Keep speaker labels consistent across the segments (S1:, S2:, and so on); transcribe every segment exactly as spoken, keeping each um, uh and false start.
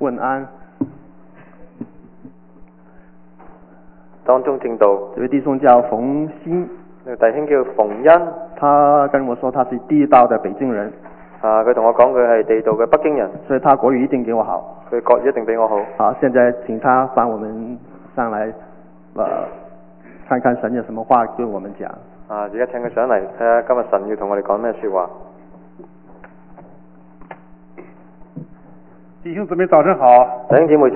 S1: 问安。
S2: 當中正道，
S1: 这位弟兄叫冯鑫，
S2: 呢個弟兄叫馮恩，
S1: 他跟我說他是地道的北京人，
S2: 啊，佢同我講佢係地道嘅北京人，
S1: 所以他國語一定比我好。
S2: 佢國語一定比我好。
S1: 好，現在請他幫我們上來，呃，看看神有什麼話對我們講。
S2: 啊，而家請佢上嚟睇下今日神要同我哋講咩說話。
S3: 弟兄姊妹早晨好。
S2: 弟兄姊妹早。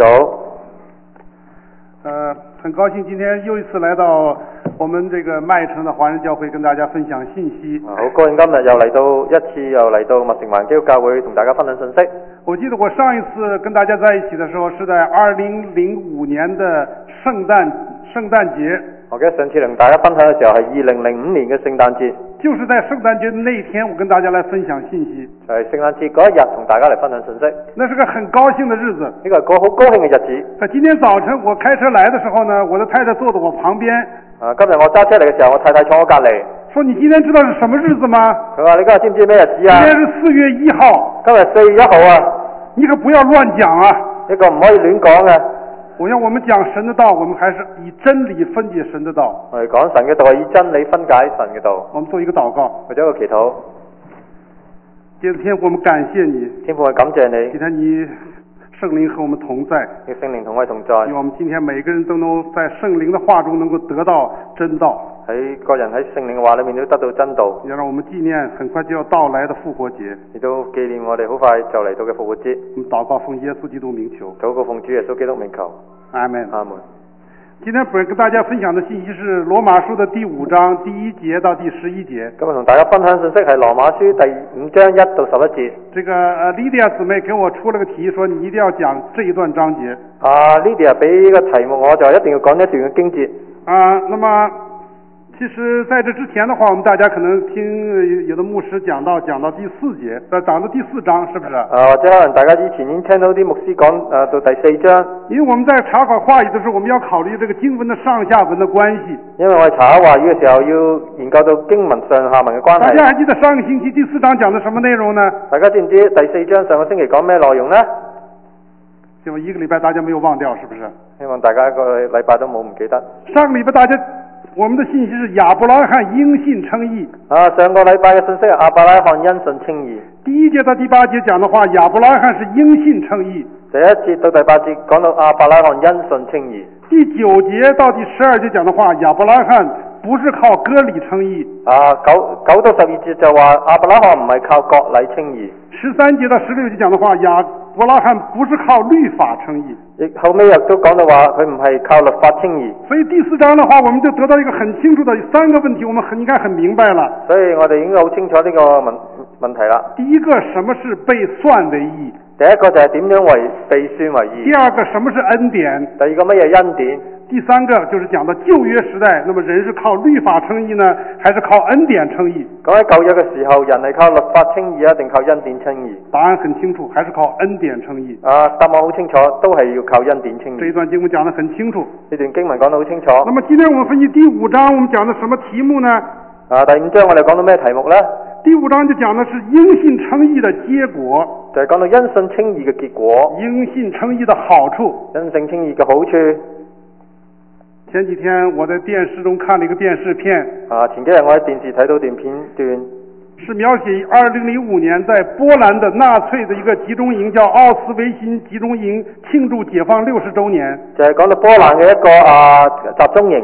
S3: 呃，很高興今天又一次來到我們這個麥城的華人教會，跟大家分享信息。
S2: 啊，好高興今日又嚟到一次又嚟到麥城華人基督教會同大家分享信息。
S3: 我記得我上一次跟大家在一起的時候，是在二零零五年的聖誕聖誕節。
S2: 我記得上次同大家分享嘅時候係二零零五年嘅聖誕節，
S3: 就是在聖誕節的那一天，我跟大家來分享信息。
S2: 就係聖誕節嗰一日同大家嚟分享信息。
S3: 那是個很高興的日子，
S2: 呢個係個好高興嘅日子。
S3: 在今天早晨我開車來的時候呢，我的太太坐在我旁邊。
S2: 啊，今日我揸車嚟嘅時候，我太太坐我隔離。
S3: 說你今天知道是什麼日子嗎？
S2: 佢話你今日知唔知咩日子啊？
S3: 今天是四月一號。
S2: 今日四月一號啊！
S3: 你可不要亂講啊！
S2: 呢個唔可以亂講嘅。
S3: 我要我們講神的道，我們還是以真理分解神的道。
S2: 我哋講神嘅道係以真理分解神嘅道。
S3: 我們做一個禱告，
S2: 或者一個祈禱。
S3: 今天我們感謝你，
S2: 天父我感謝你，
S3: 今天你聖靈和我們同在，
S2: 你聖靈同我哋同在。
S3: 願我們今天每個人都能在聖靈的話中能夠得到真道。
S2: 喺個人喺聖靈嘅話裏面都得到真道。
S3: 也讓我們紀念很快就要到來的復活節。
S2: 亦都紀念我哋好快就嚟到嘅復活節。
S3: 我們禱告奉耶穌基督名求。
S2: 禱告奉主耶穌基督名求。
S3: 阿門。
S2: 阿門。
S3: 今天本跟大家分享的信息是羅馬書的第五章第一節到第十一節。
S2: 今日同大家分享信息係羅馬書第五章一到十一節。
S3: 這個呃 Lydia 姊妹給我出了個題，說你一定要講這一段章節。
S2: 啊 Lydia 俾個題目，我就一定要講一段嘅經節。
S3: 啊，那麼其實在這之前的話，我們大家可能聽有的牧師講到講到第四節，呃，講到第四章，是不是？
S2: 啊，或者可能大家以前已經聽到啲牧師講，呃，到第四章。
S3: 因為我們在查考話語的時候，我們要考慮這個經文的上下文的關係。
S2: 因為我哋查考話語嘅時候，要研究到經文上下文嘅關係。
S3: 大家還記得上個星期第四章講的什麼內容呢？
S2: 大家知唔知第四章上個星期講咩內容呢？
S3: 希望一個禮拜大家沒有忘掉，是不是？
S2: 希望大家一個禮拜都冇唔記得。
S3: 上個禮拜大家。我們的信息是亞伯拉罕因信稱義。
S2: 啊，上個禮拜嘅信息係亞伯拉罕因信稱義。
S3: 第一節到第八節講的話，亞伯拉罕是因信稱義。
S2: 第一節到第八節講到亞伯拉罕因信稱義。
S3: 第九節到第十二節講的話，亞伯拉罕不是靠割禮稱義。
S2: 啊，九九到十二節就話亞伯拉罕唔係靠割禮稱義。
S3: 十三節到十六節講的話，亞伯拉罕不是靠律法稱義。
S2: 亦後尾亦都講到話佢唔係靠律法稱義。
S3: 所以第四章的話，我們就得到一個很清楚的三個問題，我們很應該很明白了。
S2: 所以我哋應該好清楚呢個問問題啦。
S3: 第一個，什麼是被算為義？
S2: 第一個就係點樣為被算為義。
S3: 第二個，什麼是恩典？
S2: 第二個乜嘢恩典？
S3: 第三個就是講到舊約時代，那麼人是靠律法稱義呢，還是靠恩典稱義？
S2: 講喺舊約嘅時候，人係靠律法稱義啊，定靠恩典稱義？答
S3: 案很清楚，還是靠恩典稱義。
S2: 啊，答案好清楚，都係要靠恩典稱義。
S3: 這一段經文講得很清楚。
S2: 呢段經文講得好清楚。
S3: 那麼今天我們分析第五章，我們講的什麼題目呢？
S2: 啊，第五章我哋講到咩題目呢？
S3: 第五章就講的是因信稱義的結果，
S2: 就係講到因信稱義嘅結果。
S3: 因信稱義的好處，
S2: 因信稱義嘅好處。
S3: 前幾天我在電視中看了一個電視片，
S2: 啊，前幾日我喺電視睇到段片段，
S3: 是描寫二零零五年在波蘭的納粹的一個集中營，叫奧斯維辛集中營，慶祝解放六十周年。
S2: 就係講到波蘭嘅一個啊集中營。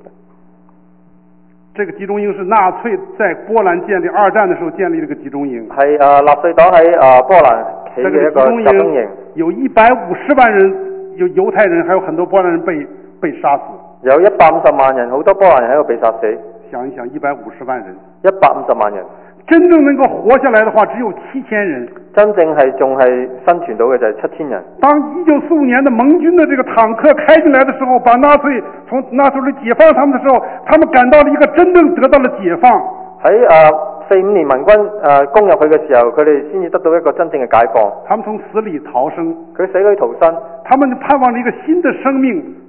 S3: 這個集中營是納粹在波蘭建立二戰的時候建立這個集中營。
S2: 係啊，納粹黨喺啊波蘭起嘅一個集中營。
S3: 有一百五十萬人，有猶太人，還有很多波蘭人被被殺死。
S2: 有一百五十萬人，好多波蘭人喺度被殺死。
S3: 想一想，一百五十萬人，
S2: 一百五十萬人，
S3: 真正能夠活下來的話，只有七千人。
S2: 真正係仲係生存到嘅就係七千人。
S3: 當一九四五年的盟軍的這個坦克開進來的時候，把納粹從納粹解放他們的時候，他們感到了一個真正得到了解放。
S2: 喺啊四五年盟軍啊攻入去嘅時候，佢哋先至得到一個真正嘅解放。
S3: 他們從死裏逃生，
S2: 佢死裏逃生，
S3: 他們盼望着一個新的生命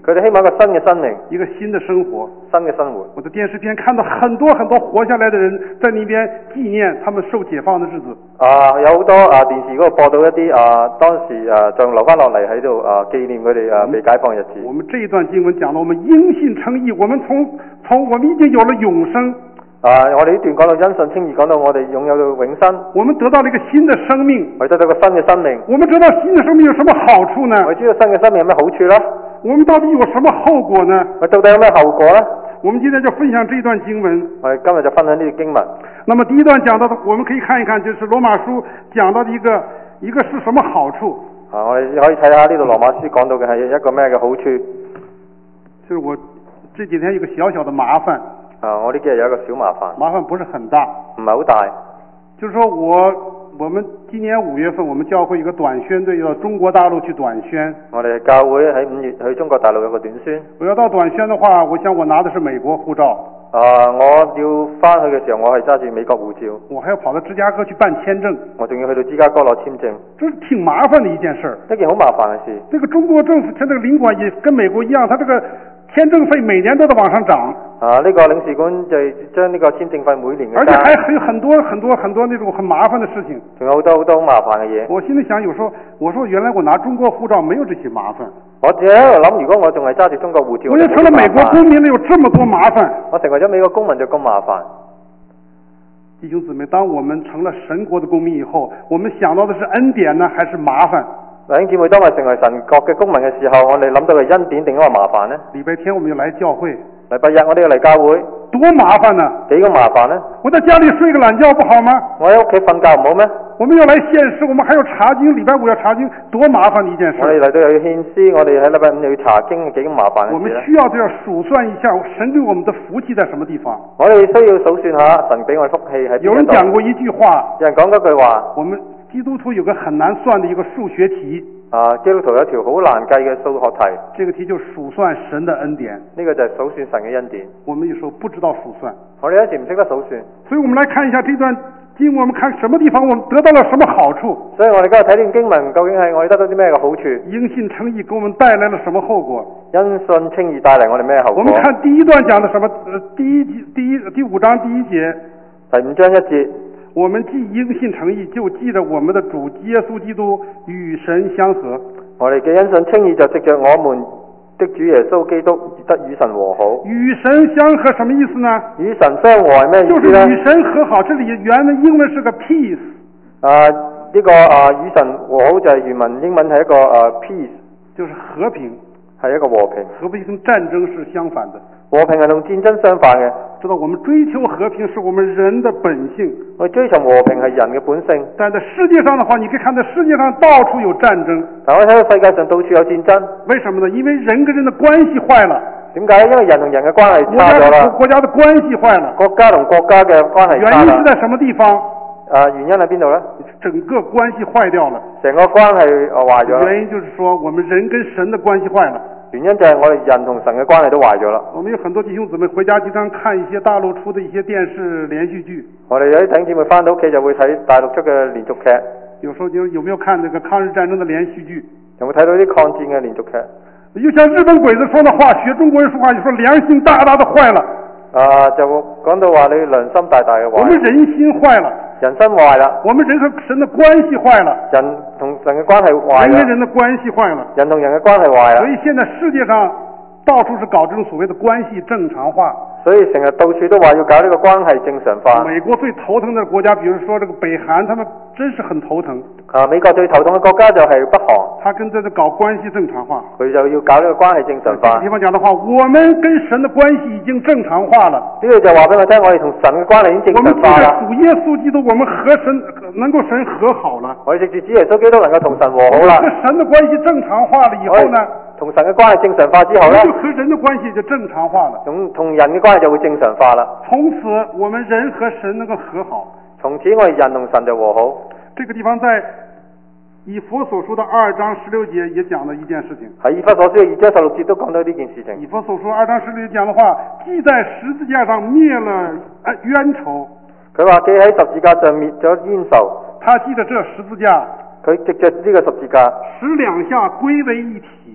S2: 佢哋希望一個新嘅生命，
S3: 一個新的生活。
S2: 新嘅生活。
S3: 我在電視片看到很多很多活下來的人在那邊紀念他們受解放的日子。
S2: 啊，有好多啊電視嗰度播到一啲啊當時啊仲留翻落嚟喺度啊紀念佢哋啊被解放日子。
S3: 我們這一段經文講到我們因信稱義，我們從從我們已經有了永生。
S2: 啊，我哋呢段講到因信稱義，講到我哋擁有到永生。
S3: 我們得到了一個新的生命。
S2: 我哋得到個新嘅生命。
S3: 我們知道新的生命有什麼好處呢？
S2: 我哋知道新嘅生命有咩好處呢？
S3: 我們到底有什麼後果呢？
S2: 我到底有咩後果呢？
S3: 我們今天就分享這一段經文。
S2: 我哋今日就分享呢段經文。
S3: 那麼第一段講到的，我們可以看一看，就是羅馬書講到的一個一個是什麼好處。
S2: 啊，我哋可以睇下呢度羅馬書講到嘅係一個咩嘅好處。
S3: 就是我這幾天有個小小的麻煩。
S2: 啊，我呢幾日有一個小麻煩。
S3: 麻煩不是很大。
S2: 唔係好大。
S3: 就是說我我們今年五月份，我們教會有個短宣隊要到中國大陸去短宣。
S2: 我哋教會喺五月去中國大陸有個短宣。
S3: 我要到短宣的話，我想我拿的是美國護照。
S2: 啊，我要翻去嘅時候，我係揸住美國護照。
S3: 我還要跑到芝加哥去辦簽證。
S2: 我仲要去到芝加哥攞簽證。
S3: 這是挺麻煩的一件事。
S2: 一件好麻煩嘅事。
S3: 這個中國政府，它這個領館也跟美國一樣，它這個簽證費每年都在往上漲。
S2: 啊，呢、這個領事館就將呢個簽證費每年嘅
S3: 而且還還有很多很多很多那種很麻煩的事情。
S2: 仲有好多好多好麻煩嘅嘢。
S3: 我心裏想，有時候我說原來我拿中國護照沒有這些麻煩。
S2: 我自己喺度諗，如果我仲係揸住中國護照，
S3: 我就成了美國公民了，有這麼多麻煩。
S2: 我成為咗美國公民就咁麻煩。
S3: 弟兄姊妹，當我們成了神國的公民以後，我們想到的是恩典呢，還是麻煩？
S2: 弟兄姊妹，當我成為神國嘅公民嘅時候，我哋諗到嘅恩典定係麻煩呢？
S3: 禮拜天我們要來教會。
S2: 禮拜日我哋要嚟教會。
S3: 多麻煩呢？
S2: 幾個麻煩呢？
S3: 我在家裏睡個懶覺不好嗎？
S2: 我喺屋企瞓覺唔好咩？
S3: 我們要來獻詩，我們還要查經，禮拜五要查經，多麻煩的一件事。
S2: 我哋嚟到又要獻詩，我哋喺禮拜五又要查經，幾咁麻煩嘅事呢？
S3: 我們需要就要數算一下神對我們的福氣在什麼地方。
S2: 我哋需要數算下神俾我哋福氣喺邊度。
S3: 有人講過一句話，
S2: 有人講嗰句話，
S3: 我們基督徒有個很難算的一個數學題。
S2: 啊，基督徒有一條好難計嘅數學題。
S3: 這個題就數算神的恩典。
S2: 呢個就係數算神嘅恩典。
S3: 我們有時候不知道數算。
S2: 我哋有時唔識得數算。
S3: 所以我們來看一下這段經，我們看什麼地方我們得到了什麼好處。
S2: 所以我哋今日睇呢段經文，究竟係我哋得到啲咩嘅好處？
S3: 因信稱義給我們帶來了什麼後果？
S2: 因信稱義帶嚟我哋咩後果？
S3: 我們看第一段講的什麼？呃，第一第一第五章第一節。
S2: 第五章一節。
S3: 我們既因信稱義，就記着我們的主耶穌基督與神相合。
S2: 我哋嘅因信稱義就藉着我們的主耶穌基督得與神和好。
S3: 與神相合什麼意思呢？
S2: 與神相和係咩意思呢？
S3: 就是與神和好，這裏原文英文是個 peace。
S2: 啊，呢、這個啊與神和好就係原文英文係一個啊 peace，
S3: 就是和平，
S2: 係一個和平。
S3: 和平跟戰爭是相反的。
S2: 和平係同戰爭相反嘅。
S3: 知道我們追求和平是我們人的本性。
S2: 我追求和平係人嘅本性。
S3: 但在世界上的話，你可以看到世界上到處有戰爭。
S2: 但我睇到世界上到處有戰爭。
S3: 為什麼呢？因為人跟人的關係壞了。
S2: 點解？因為人同人嘅關係差咗啦。
S3: 國家的關係壞了。
S2: 國家同國家嘅關係差啦。
S3: 原因是在什麼地方？
S2: 啊，原因喺邊度呢？
S3: 整個關係壞掉了。
S2: 成個關係壞咗。
S3: 原因就是說，我們人跟神的關係壞了。
S2: 原因就係我哋人同神嘅關係都壞咗啦。
S3: 我們有很多弟兄姊妹回家經常看一些大陸出的一些電視連續劇。
S2: 我哋有啲弟兄姊妹翻到屋企就會睇大陸出嘅連續劇。
S3: 有時候就有沒有看那個抗日戰爭的連續劇？
S2: 有冇睇到啲抗戰嘅連續劇？
S3: 又像日本鬼子說的話，學中國人說話，就說良心大大的壞了。
S2: 啊，就講到話你良心大大嘅壞。
S3: 我們人心壞了。
S2: 人心壞啦。
S3: 我們人和神的關係壞了。
S2: 人同神嘅關係壞啦。
S3: 人跟人的關係壞了。
S2: 人同人嘅關係壞啦。
S3: 所以現在世界上到處是搞這種所謂的關係正常化。
S2: 所以成日到處都話要搞呢個關係正常化。
S3: 美國最頭疼的國家，比如說這個北韓，他們真是很頭疼。
S2: 啊，美國最頭痛嘅國家就係北韓。
S3: 他跟這個搞關係正常化。
S2: 佢就要搞呢個關係正常化。
S3: 這個地方講的話，我們跟神的關係已經正常化了。
S2: 呢個就話俾我聽，我哋同神嘅關係已經正常化啦。
S3: 我們藉着主耶穌基督，我們和神能夠神和好了。
S2: 我哋藉住主耶穌基督能夠同神和好啦。
S3: 和神的關係正常化了以後呢？
S2: 同神嘅關係正常化之後呢，
S3: 就和人的關係就正常化了。
S2: 咁同人嘅關係就會正常化啦。
S3: 從此我們人和神能夠和好。
S2: 從此我哋人同神就和好。
S3: 這個地方在以弗所書的二章十六節也講了一件事情。
S2: 喺以弗所書嘅二章十六節都講到呢件事情。
S3: 以弗所書二章十六節講的話，既在十字架上滅了冤仇。
S2: 佢話既喺十字架上滅咗冤仇。
S3: 他記得這十字架。
S2: 佢藉着呢個十字架，
S3: 使兩下歸為一體。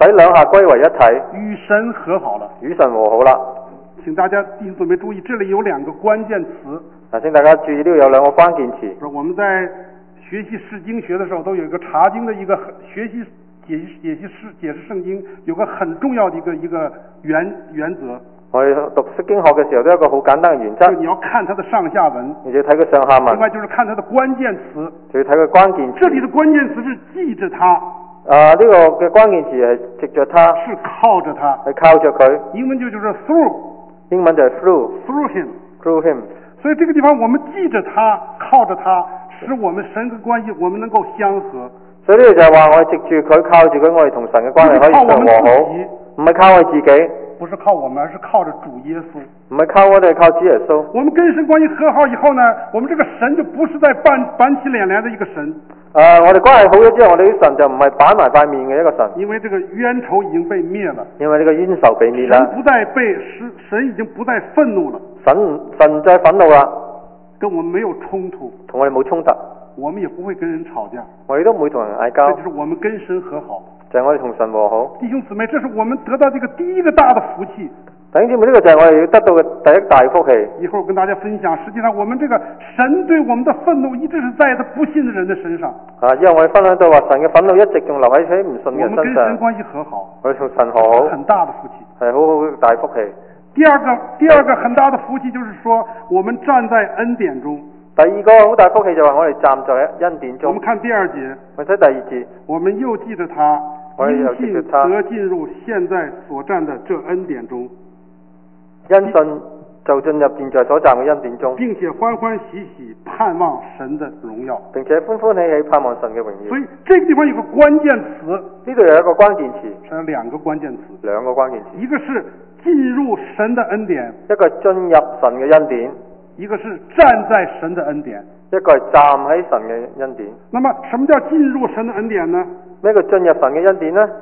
S2: 使兩下歸為一體，
S3: 与神和好了。
S2: 與神和好啦。
S3: 请大家弟兄姊妹注意，这里有两个关键词。
S2: 嗱，請大家注意呢度有兩個關鍵詞。
S3: 是我们在学习释經學的時候，都有一個查經的一個學習解析解析釋解釋聖經，有個很重要的一個一個原原則。
S2: 我哋讀釋經學嘅時候，都有一個好簡單嘅原則。
S3: 就你要看它的上下文，
S2: 你要睇佢上下文。
S3: 另外就是看它的關鍵詞，
S2: 就要睇佢關鍵詞。
S3: 這裡的關鍵詞是記着它。
S2: 啊，呢、這個嘅關鍵詞係藉着它，
S3: 是靠着它，
S2: 係靠着佢。
S3: 英文就就是 through，
S2: 英文就係 through，through
S3: him，
S2: through him。
S3: 所以這個地方我們記着它，靠着它，使我們神嘅關係我們能夠相合。
S2: 所以呢度就係話我哋藉住佢，靠住佢，我哋同神嘅關係可以相和好，唔係靠我哋自己，
S3: 不是靠我們，而是靠着主耶穌。
S2: 唔係靠我哋，靠主耶穌。
S3: 我們跟神關係和好以後呢，我們這個神就不是在板板起臉來的一個神。
S2: 啊，我哋關係好咗之後，我哋啲神就唔係板埋塊面嘅一個神。
S3: 因為這個冤仇已經被滅了。
S2: 因為呢個冤仇被滅啦。
S3: 神不再被神，神已經不再憤怒了。
S2: 神神唔再憤怒啦。
S3: 跟我們沒有衝突。
S2: 同我哋冇衝突。
S3: 我們也不會跟人吵架。
S2: 我哋都唔會同人嗌交。
S3: 這就是我們跟神和好。
S2: 就係我哋同神和好。
S3: 弟兄姊妹，這是我們得到這個第一個大的福氣。
S2: 弟兄姊妹，呢個就係我哋要得到嘅第一大福氣。
S3: 一會兒我跟大家分享，實際上我們這個神對我們的憤怒一直是在他不信的人的身上。
S2: 啊，因為我哋分享到話神嘅憤怒一直仲留喺喺唔信嘅人身上。
S3: 我們跟神關係和好。
S2: 我哋同神和好。
S3: 很大的福氣。
S2: 係好好大福氣。
S3: 第二個，第二個很大的福氣就是說，我們站在恩典中。
S2: 第二個好大福氣就係我哋站在恩典中。
S3: 我們看第二節。
S2: 我睇第二節。
S3: 我們又記着他，因信得進入現在所站的這恩典中。因
S2: 信就進入現在所站嘅恩典中，
S3: 並且歡歡喜喜盼望神的榮耀，
S2: 並且歡歡喜喜盼望神嘅榮耀。
S3: 所以這個地方有個關鍵詞，
S2: 呢度有一個關鍵詞，
S3: 是兩個關鍵詞，
S2: 兩個關鍵詞，
S3: 一個是進入神的恩典，
S2: 一個進入神嘅恩典，
S3: 一個是站在神的恩典，
S2: 一個係站喺神嘅恩典。
S3: 那麼什麼叫進入神的恩典呢？
S2: 咩叫進入神嘅恩典呢？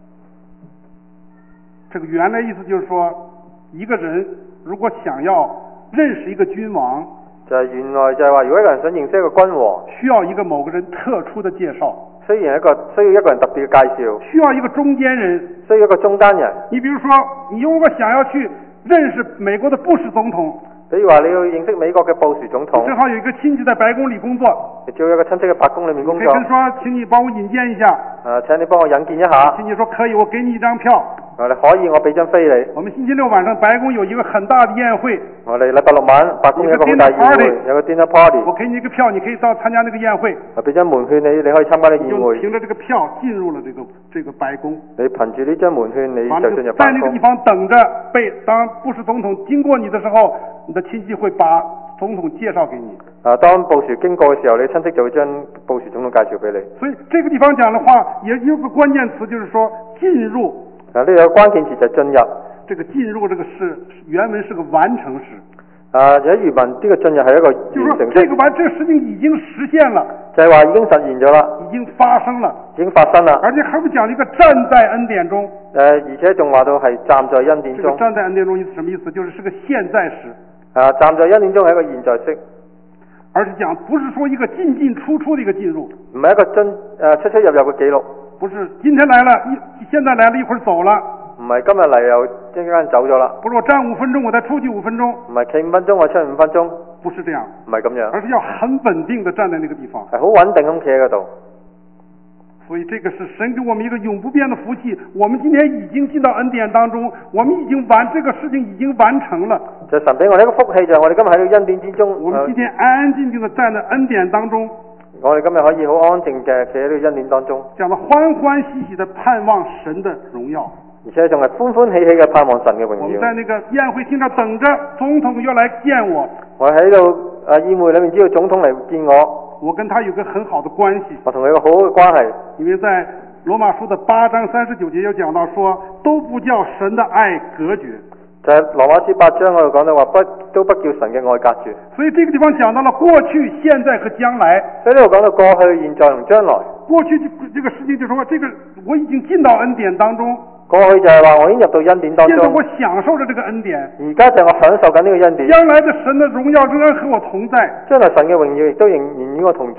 S3: 這個原來意思就是說，一個人如果想要認識一個君王，
S2: 就係原來就係話，如果一個人想認識一個君王，
S3: 需要一個某個人特殊的介紹，
S2: 需要一個需要一個人特別嘅介紹，
S3: 需要一個中間人，
S2: 需要一個中間人。
S3: 你比如說，你如果想要去認識美國的布什總統，
S2: 比如話你要認識美國嘅布什總統，
S3: 正好有一個親戚在白宮裏工作，
S2: 你只要有一個親戚喺白宮裏面工作，
S3: 可以跟說，請你幫我引薦一下。
S2: 啊，請你幫我引薦一下。
S3: 親戚說可以，我給你一張票。
S2: 我哋可以，我俾張飛你。
S3: 我們星期六晚上白宮有一個很大的宴會。
S2: 我哋禮拜六晚白宮有一個好大宴會，有個 dinner party。
S3: 我給你一個票，你可以到參加那個宴會。
S2: 我俾張門券你，你可以參加呢個宴會。
S3: 就憑着這個票進入了這個這個白宮。
S2: 你憑住呢張門券，你就進入白宮。
S3: 在那個地方等着被當布什總統經過你的時候，你的親戚會把總統介紹給你。
S2: 啊，當布什經過嘅時候，你親戚就會將布什總統介紹俾你。
S3: 所以這個地方講的話，也有個關鍵詞，就是說進入。
S2: 啊，呢個關鍵詞就係進入。
S3: 這個進入這個是原文是個完成式。
S2: 啊，有原文呢個進入係一個完成式。
S3: 就是說這個完，這個事情已經實現了。
S2: 就係話已經實現咗啦。
S3: 已經發生了。
S2: 已經發生啦。
S3: 而且還會講一個站在恩典中。
S2: 誒、呃，而且仲話到係站在恩典中。
S3: 這個站在恩典中意思什麼意思？就是是個現在時。
S2: 啊，站在恩典中係一個現在式。
S3: 而是講不是說一個進進出出的一個進入。
S2: 唔係一個進誒、呃、出出入入嘅記錄。
S3: 不是今天來了，一現在來了一會兒走了。
S2: 唔係今日嚟又一陣間走咗啦。
S3: 不是我站五分鐘，我再出去五分鐘。
S2: 唔係企五分鐘，我出五分鐘。
S3: 不是這樣。
S2: 唔係咁樣。
S3: 而是要很穩定的站在那個地方。
S2: 係好穩定咁企喺嗰度。
S3: 所以這個是神給我們一個永不變的福氣。我們今天已經進到恩典當中，我們已經完這個事情已經完成了。
S2: 就神俾我哋一個福氣，就係我哋今日喺呢個恩典之中。
S3: 我們今天安安靜靜的站在恩典當中。
S2: 我哋今日可以好安靜嘅企喺呢個恩典當中。
S3: 講到歡歡喜喜的盼望神的榮耀。
S2: 而且仲係歡歡喜喜嘅盼望神嘅榮耀。
S3: 我們在那個宴會廳上等着總統要來見我。
S2: 我喺度誒宴會裏面知道總統嚟見我。
S3: 我跟他有個很好的關係。
S2: 我同佢有個好好嘅關係。
S3: 因為在羅馬書的八章三十九節有講到說，都不叫神的愛隔絕。
S2: 就係羅馬書八章嗰度講到話，不都不叫神嘅愛隔絕。
S3: 所以這個地方講到了過去、現在和將來。
S2: 所以呢度講到過去、現在同將來。
S3: 過去這個事情就是說，這個我已經進到恩典當中。
S2: 過去就係話我已經入到恩典當中。
S3: 現在我享受着這個恩典。
S2: 而家就係我享受緊呢個恩典。
S3: 將來的神的榮耀仍然和我同在。
S2: 將來神嘅榮耀亦都仍然與我同在。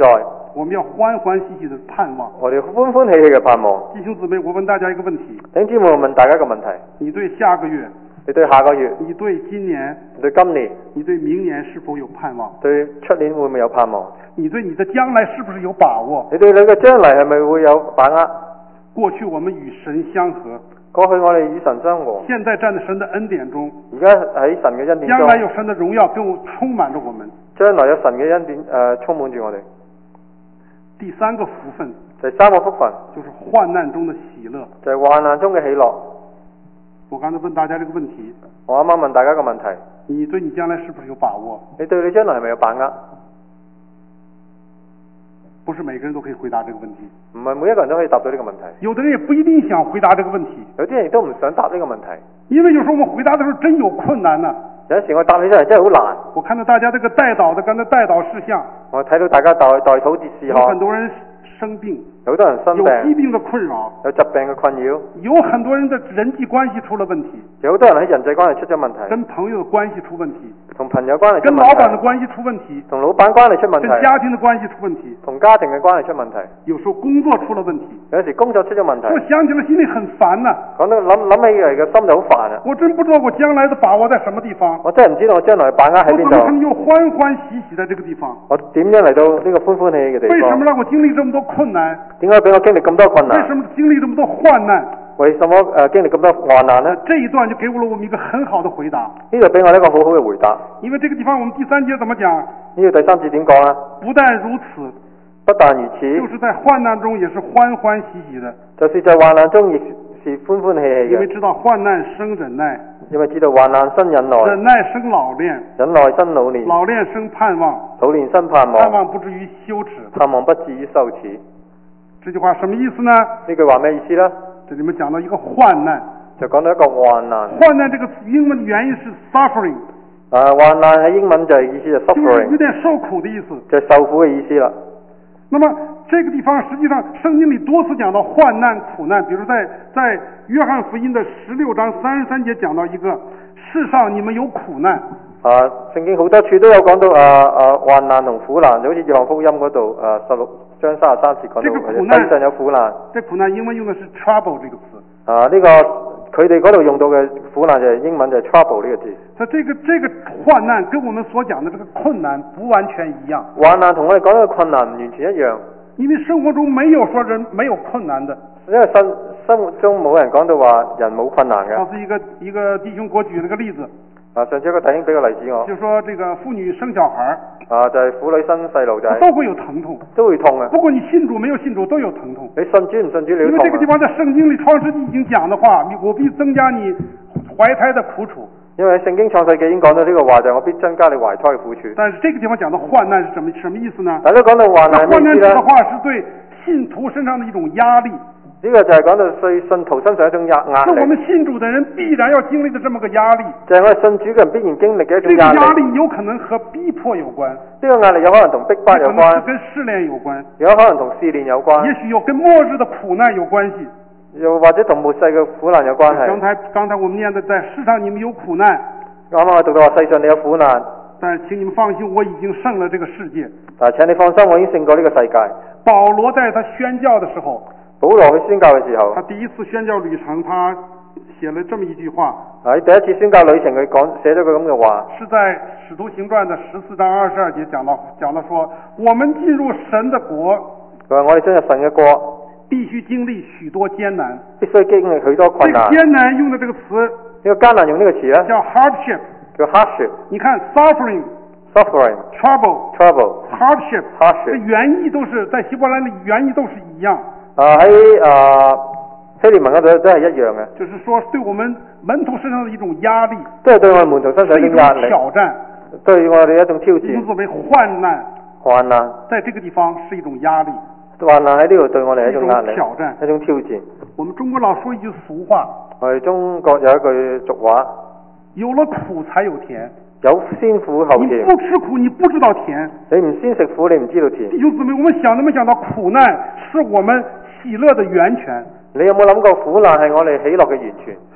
S3: 我们要歡歡喜喜的盼望。
S2: 我哋歡歡喜喜嘅盼望。
S3: 弟兄姊妹，我問大家一個問題。
S2: 弟兄姊妹，我問大家一個問題。
S3: 你對下個月？
S2: 你對下個月？
S3: 你對今年？
S2: 你對今年？
S3: 你對明年是否有盼望？
S2: 對出年會唔會有盼望？
S3: 你對你的將來是不是有把握？
S2: 你對你嘅將來係咪會有把握？
S3: 過去我們與神相合。
S2: 過去我哋與神相和。
S3: 現在站在神的恩典中。
S2: 而家喺神嘅恩典中。
S3: 將來有神的榮耀跟我充滿着我們。將
S2: 來有神嘅恩典誒、呃、充滿住我哋。
S3: 第三個福分。
S2: 第三個福分。
S3: 就是患難中的喜樂。
S2: 就係患難中嘅喜樂。
S3: 我剛才問大家這個問題。
S2: 我啱啱問大家一個問題。
S3: 你對你將來是不是有把握？
S2: 你對你將來係咪有把握？
S3: 不是每個人都可以回答這個問題。
S2: 唔係每一個人都可以答到呢個問題。
S3: 有的人也不一定想回答這個問題。
S2: 有啲人亦都唔想答呢個問題。
S3: 因為有時候我們回答的時候真有困難呢、啊。
S2: 有陣時我答起上嚟真係好難。
S3: 我看到大家這個代禱的剛才代禱事項。
S2: 我睇到大家代代禱節事項。
S3: 有很多人生病。
S2: 有好多人生病。
S3: 有疾病的困擾。
S2: 有疾病嘅困擾。
S3: 有很多人的人際關係出了問題。
S2: 有好多人喺人際關係出咗問題。
S3: 跟朋友的關係出問題。
S2: 同朋友關係出問題。
S3: 跟老闆的關係出問題。
S2: 同老闆關係出問題。
S3: 跟家庭的關係出問題。
S2: 同家庭嘅關係出問題。
S3: 有時候工作出了問題。
S2: 有時工作出咗問題。
S3: 我想起來心裏很煩呐、啊。
S2: 講到諗諗起嚟嘅心就好煩啊。
S3: 我真不知道我將來的把握在什麼地方。
S2: 我真係唔知道我將來嘅把握喺邊度。
S3: 我怎麼可能又歡歡喜喜在這個地方？
S2: 我點樣嚟到呢個歡歡喜喜嘅地方？
S3: 為什麼讓我經歷這麼多困難？
S2: 點解俾我經歷咁多困難？
S3: 為什麼經歷這麼多患難？
S2: 為什麼誒、呃、經歷咁多患難呢？
S3: 這一段就給了我們一個很好的回答。
S2: 呢度俾我一個好好嘅回答。
S3: 因為這個地方我們第三節怎麼講？
S2: 呢個第三節點講啊？
S3: 不但如此，
S2: 不但如此，
S3: 就是在患難中也是歡歡喜喜的。
S2: 就是在患難中亦是歡歡喜喜嘅。
S3: 因為知道患難生忍耐，
S2: 因為知道患難生忍耐，
S3: 忍耐生老練，
S2: 忍耐生老練，
S3: 老練生盼望，
S2: 老練生盼望，
S3: 盼望不至於羞恥，
S2: 盼望不至於羞恥。
S3: 這句話什麼意思呢？
S2: 呢句話咩意思呢？
S3: 這裡面講到一個患難，
S2: 就講到一個患難。
S3: 患難這個英文原意是 suffering。
S2: 啊，患難喺英文就係意思就 suffering，
S3: 就是有點受苦的意思，
S2: 就係受苦嘅意思啦。
S3: 那麼這個地方實際上聖經裡多次講到患難苦難，比如在在約翰福音的十六章三十三節講到一個世上你們有苦難。
S2: 啊，聖經好多處都有講到啊啊患難同苦難，就好似約翰福音嗰度啊十六章三十三節講到，世上有苦難。
S3: 這苦難英文用的是 trouble 這個詞。
S2: 啊，呢、這個佢哋嗰度用到嘅苦難就係英文就係 trouble 呢個字。
S3: 所以這個這個患難跟我們所講的這個困難不完全一樣。
S2: 患難同我哋講嘅困難唔完全一樣。因為
S3: 生活中沒有說人沒有困難的。
S2: 因為生生活中冇人講到話人冇困難嘅。
S3: 上次一個一個弟兄給我舉了個例子。
S2: 啊，上次一個弟兄俾個例子我。
S3: 就說這個婦女生小孩。
S2: 啊，就係、是、婦女生細路仔。
S3: 都會有疼痛。
S2: 都會痛嘅。
S3: 不過你信主沒有信主都有疼痛。
S2: 你信主唔信主你都痛。
S3: 因為這個地方在聖經裏創世記已經講的話，我必增加你懷胎的苦楚。
S2: 因為聖經創世記已經講到呢個話，就係我必增加你懷胎嘅苦楚。
S3: 但是這個地方講到患難是什麼什麼意思呢？
S2: 大家講到患難
S3: 係咩意思呢？患難的話是對信徒身上的一種壓力。呢
S2: 個就係講到對信徒身上一種壓壓力。
S3: 是我們信主的人必然要經歷的這麼個壓力。
S2: 就係我哋信主嘅人必然經歷嘅一種壓力。
S3: 這個壓力有可能和逼迫有關。
S2: 呢個壓力有可能同逼迫有關。
S3: 是跟試煉有關。
S2: 有可能同試煉有關。
S3: 也許有跟末日的苦難有關係。
S2: 又或者同末世嘅苦難有關係。
S3: 剛才剛才我們念的，在世上你們有苦難。
S2: 啱啱我讀到話世上你有苦難。
S3: 但是請你們放心，我已經勝了這個世界。
S2: 但係請你放心，我已經勝過呢個世界。
S3: 保羅在他宣教的時候。
S2: 保羅去宣教嘅時候，
S3: 他第一次宣教旅程，他寫了這麼一句話。
S2: 喺第一次宣教旅程，佢講寫咗個咁嘅話。
S3: 是在使徒行傳的十四章二十二節講到，講到說，我們進入神的國。
S2: 佢話我哋進入神嘅國，
S3: 必須經歷許多艱難。
S2: 必須經歷許多困難。
S3: 這個艱難用的這個詞，
S2: 呢個艱難用呢個詞咧，
S3: 叫 hardship。
S2: 叫 hardship。
S3: 你看 suffering、suffering、trouble、hardship，hardship，這原意都是在希伯來的原意都是一樣。
S2: 啊喺啊希臘文嗰度都係一樣嘅，
S3: 就是說對我們門徒身上的一種壓力，
S2: 都係對我哋門徒身上一種壓力，
S3: 挑戰，
S2: 對我哋一種挑戰，
S3: 作為患難，
S2: 患難，
S3: 在這個地方是一種壓力，
S2: 患難喺呢度對我哋一種壓力，
S3: 一種挑戰，
S2: 一種挑戰。
S3: 我們中國老說一句俗話，
S2: 我哋中國有一句俗話，
S3: 有了苦才有甜。
S2: 有先苦後甜。
S3: 你不吃苦，你不知道甜。
S2: 你唔先食苦，你唔知道甜。
S3: 弟兄姊妹，我們想都沒想到，苦難是我們喜樂的源泉。
S2: 你有冇諗過苦難係我哋喜樂嘅源泉？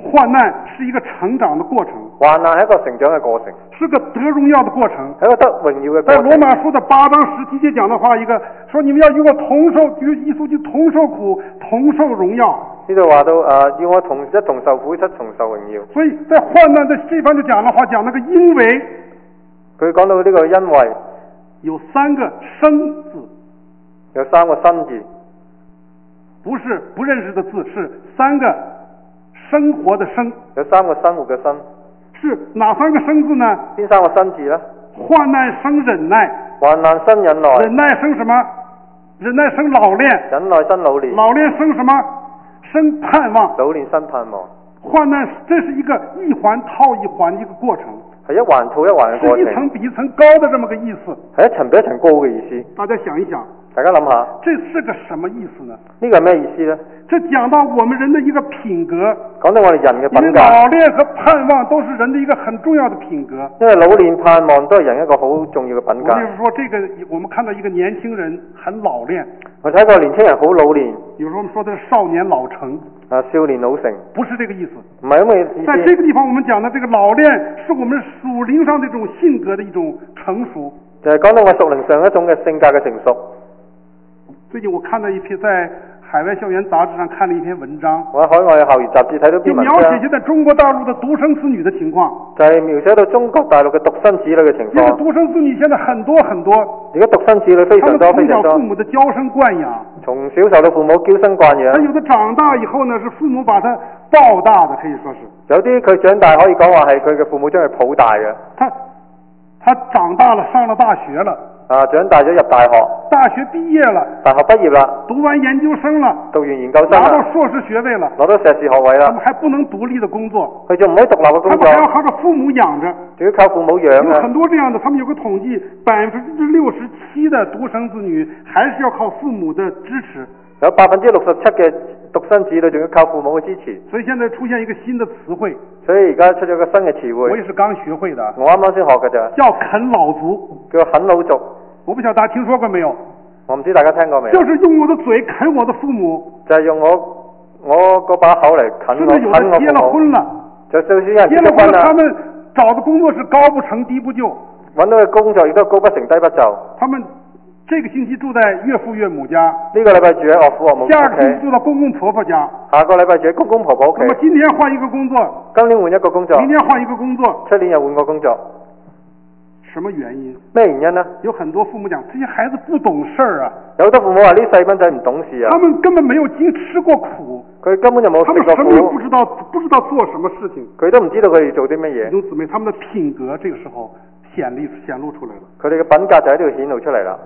S3: 患难是一个成長的過程，
S2: 患難係一個成長嘅過程，
S3: 是個得榮耀的過程。
S2: 係一個得榮耀嘅過程。
S3: 在羅馬書的八章十七節講的話，一個說你們要與我同受，與耶穌基督同受苦，同受榮耀。
S2: 呢度話到誒，要我同一同受苦，一同受榮耀。
S3: 所以在患難的這方就講的話，講那個因為，
S2: 佢講到呢個因為
S3: 有三個生字，
S2: 有三個生字，
S3: 不是不認識的字，是三個生活的生。
S2: 有三個生活嘅生，
S3: 是哪三個生字呢？
S2: 邊三個生字呢？
S3: 患難生忍耐，
S2: 患難生忍耐，
S3: 忍耐生什麼？忍耐生老練，
S2: 忍耐生老練，
S3: 老練生什麼？生盼望，
S2: 老練生盼望。
S3: 患難這是一個一環套一環的一個過程，
S2: 係一環套一環嘅過程，
S3: 是一層比一層高的這麼個意思，
S2: 係一層比一層高嘅意思。
S3: 大家想一想，
S2: 大家諗下，
S3: 這是個什麼意思呢？
S2: 呢個係咩意思呢？
S3: 這講到我們人的一個品格，
S2: 講到我哋人嘅
S3: 因為
S2: 品格，
S3: 老練和盼望都是人的一個很重要的品格。
S2: 因為老練盼望都係人一個好重要嘅品格。
S3: 我就是說，這個我們看到一個年輕人很老練，
S2: 我睇過年輕人好老練，
S3: 有時候我們說的是少年老成，
S2: 啊少年老成，
S3: 不是這個意思。
S2: 唔係咁嘅意思。
S3: 在這個地方，我們講的這個老練，是我們屬靈上的一種性格的一種成熟。
S2: 就係講到我屬靈上一種嘅性格嘅成熟。
S3: 最近我看到一篇在海外校園雜誌上看了一篇文章，
S2: 我喺海外嘅校園雜誌睇到
S3: 就
S2: 篇文章，
S3: 描寫現在中國大陸的獨生子女的情況。
S2: 就係描寫到中國大陸嘅獨生子女嘅情
S3: 因為
S2: 況。
S3: 獨生子女現在很多很多，
S2: 而家獨生子女非常多
S3: 他們從
S2: 非常多，
S3: 小父母的嬌生慣養，
S2: 從小受到父母嬌生慣
S3: 他
S2: 養。
S3: 有的長大以後呢，是父母把他抱大的，可以說是。
S2: 有啲佢長大可以講話係佢嘅父母將佢抱大嘅。
S3: 他他長大了，上了大學了，
S2: 啊，長大咗入大學，
S3: 大學畢業了，
S2: 大學畢業啦，
S3: 讀完研究生了，
S2: 讀完研究生
S3: 拿到
S2: 啦，
S3: 碩士學位了，
S2: 攞到碩士學位啦
S3: 他們，還不能獨立的工作，
S2: 佢就唔可以獨立嘅工
S3: 他們還要
S2: 作，
S3: 靠着父母養着。
S2: 仲要靠父母養
S3: 有很
S2: 嘅。
S3: 多這樣的，他們有個統計，百分之六十七的獨生子女還是要靠父母的支持。
S2: 有百分之六十七嘅獨生子女仲要靠父母嘅支持，
S3: 所以現在出現一個新的詞彙，
S2: 所以而家出咗個新嘅詞彙，
S3: 我也是剛學會的，
S2: 我啱啱先學嘅咋，
S3: 叫啃老族。
S2: 叫啃老族。
S3: 我不曉得大家聽說過沒有？
S2: 我唔知大家聽過未？
S3: 就是用我的嘴啃我的父母。
S2: 就係用我我嗰把口嚟啃我
S3: 甚至有的
S2: 啃我
S3: 結了
S2: 父母。
S3: 婚了，
S2: 就就算有人
S3: 結了婚了，
S2: 結咗婚啦
S3: 他，們找的工作是高不成低不就。
S2: 揾到嘅工作亦都高不成低不就。
S3: 他們這個星期住在岳父岳母家，
S2: 呢個禮拜住喺岳父岳母屋
S3: 下個星期
S2: 企，
S3: 住到公公婆婆家。
S2: 下個禮拜住喺公公婆婆屋
S3: 那麼
S2: 企。
S3: 今年換一個工作，
S2: 今年換一個工作，
S3: 明年換一個工作，
S2: 出年又換個工作，
S3: 什麼原因？
S2: 咩原因呢？
S3: 有很多父母講，這些孩子不懂事兒啊，
S2: 有好多父母話呢細蚊仔唔懂事啊
S3: 他，們根本沒有經吃過苦，
S2: 佢根本就冇
S3: 他們
S2: 食過苦
S3: 什麼都不，知道，不知道做什麼事情。
S2: 佢都唔知道佢哋做啲乜嘢。
S3: 弟兄姊妹，他們的品格這個時候顯露顯露出來了。
S2: 佢哋嘅品格就喺呢度顯露出嚟啦。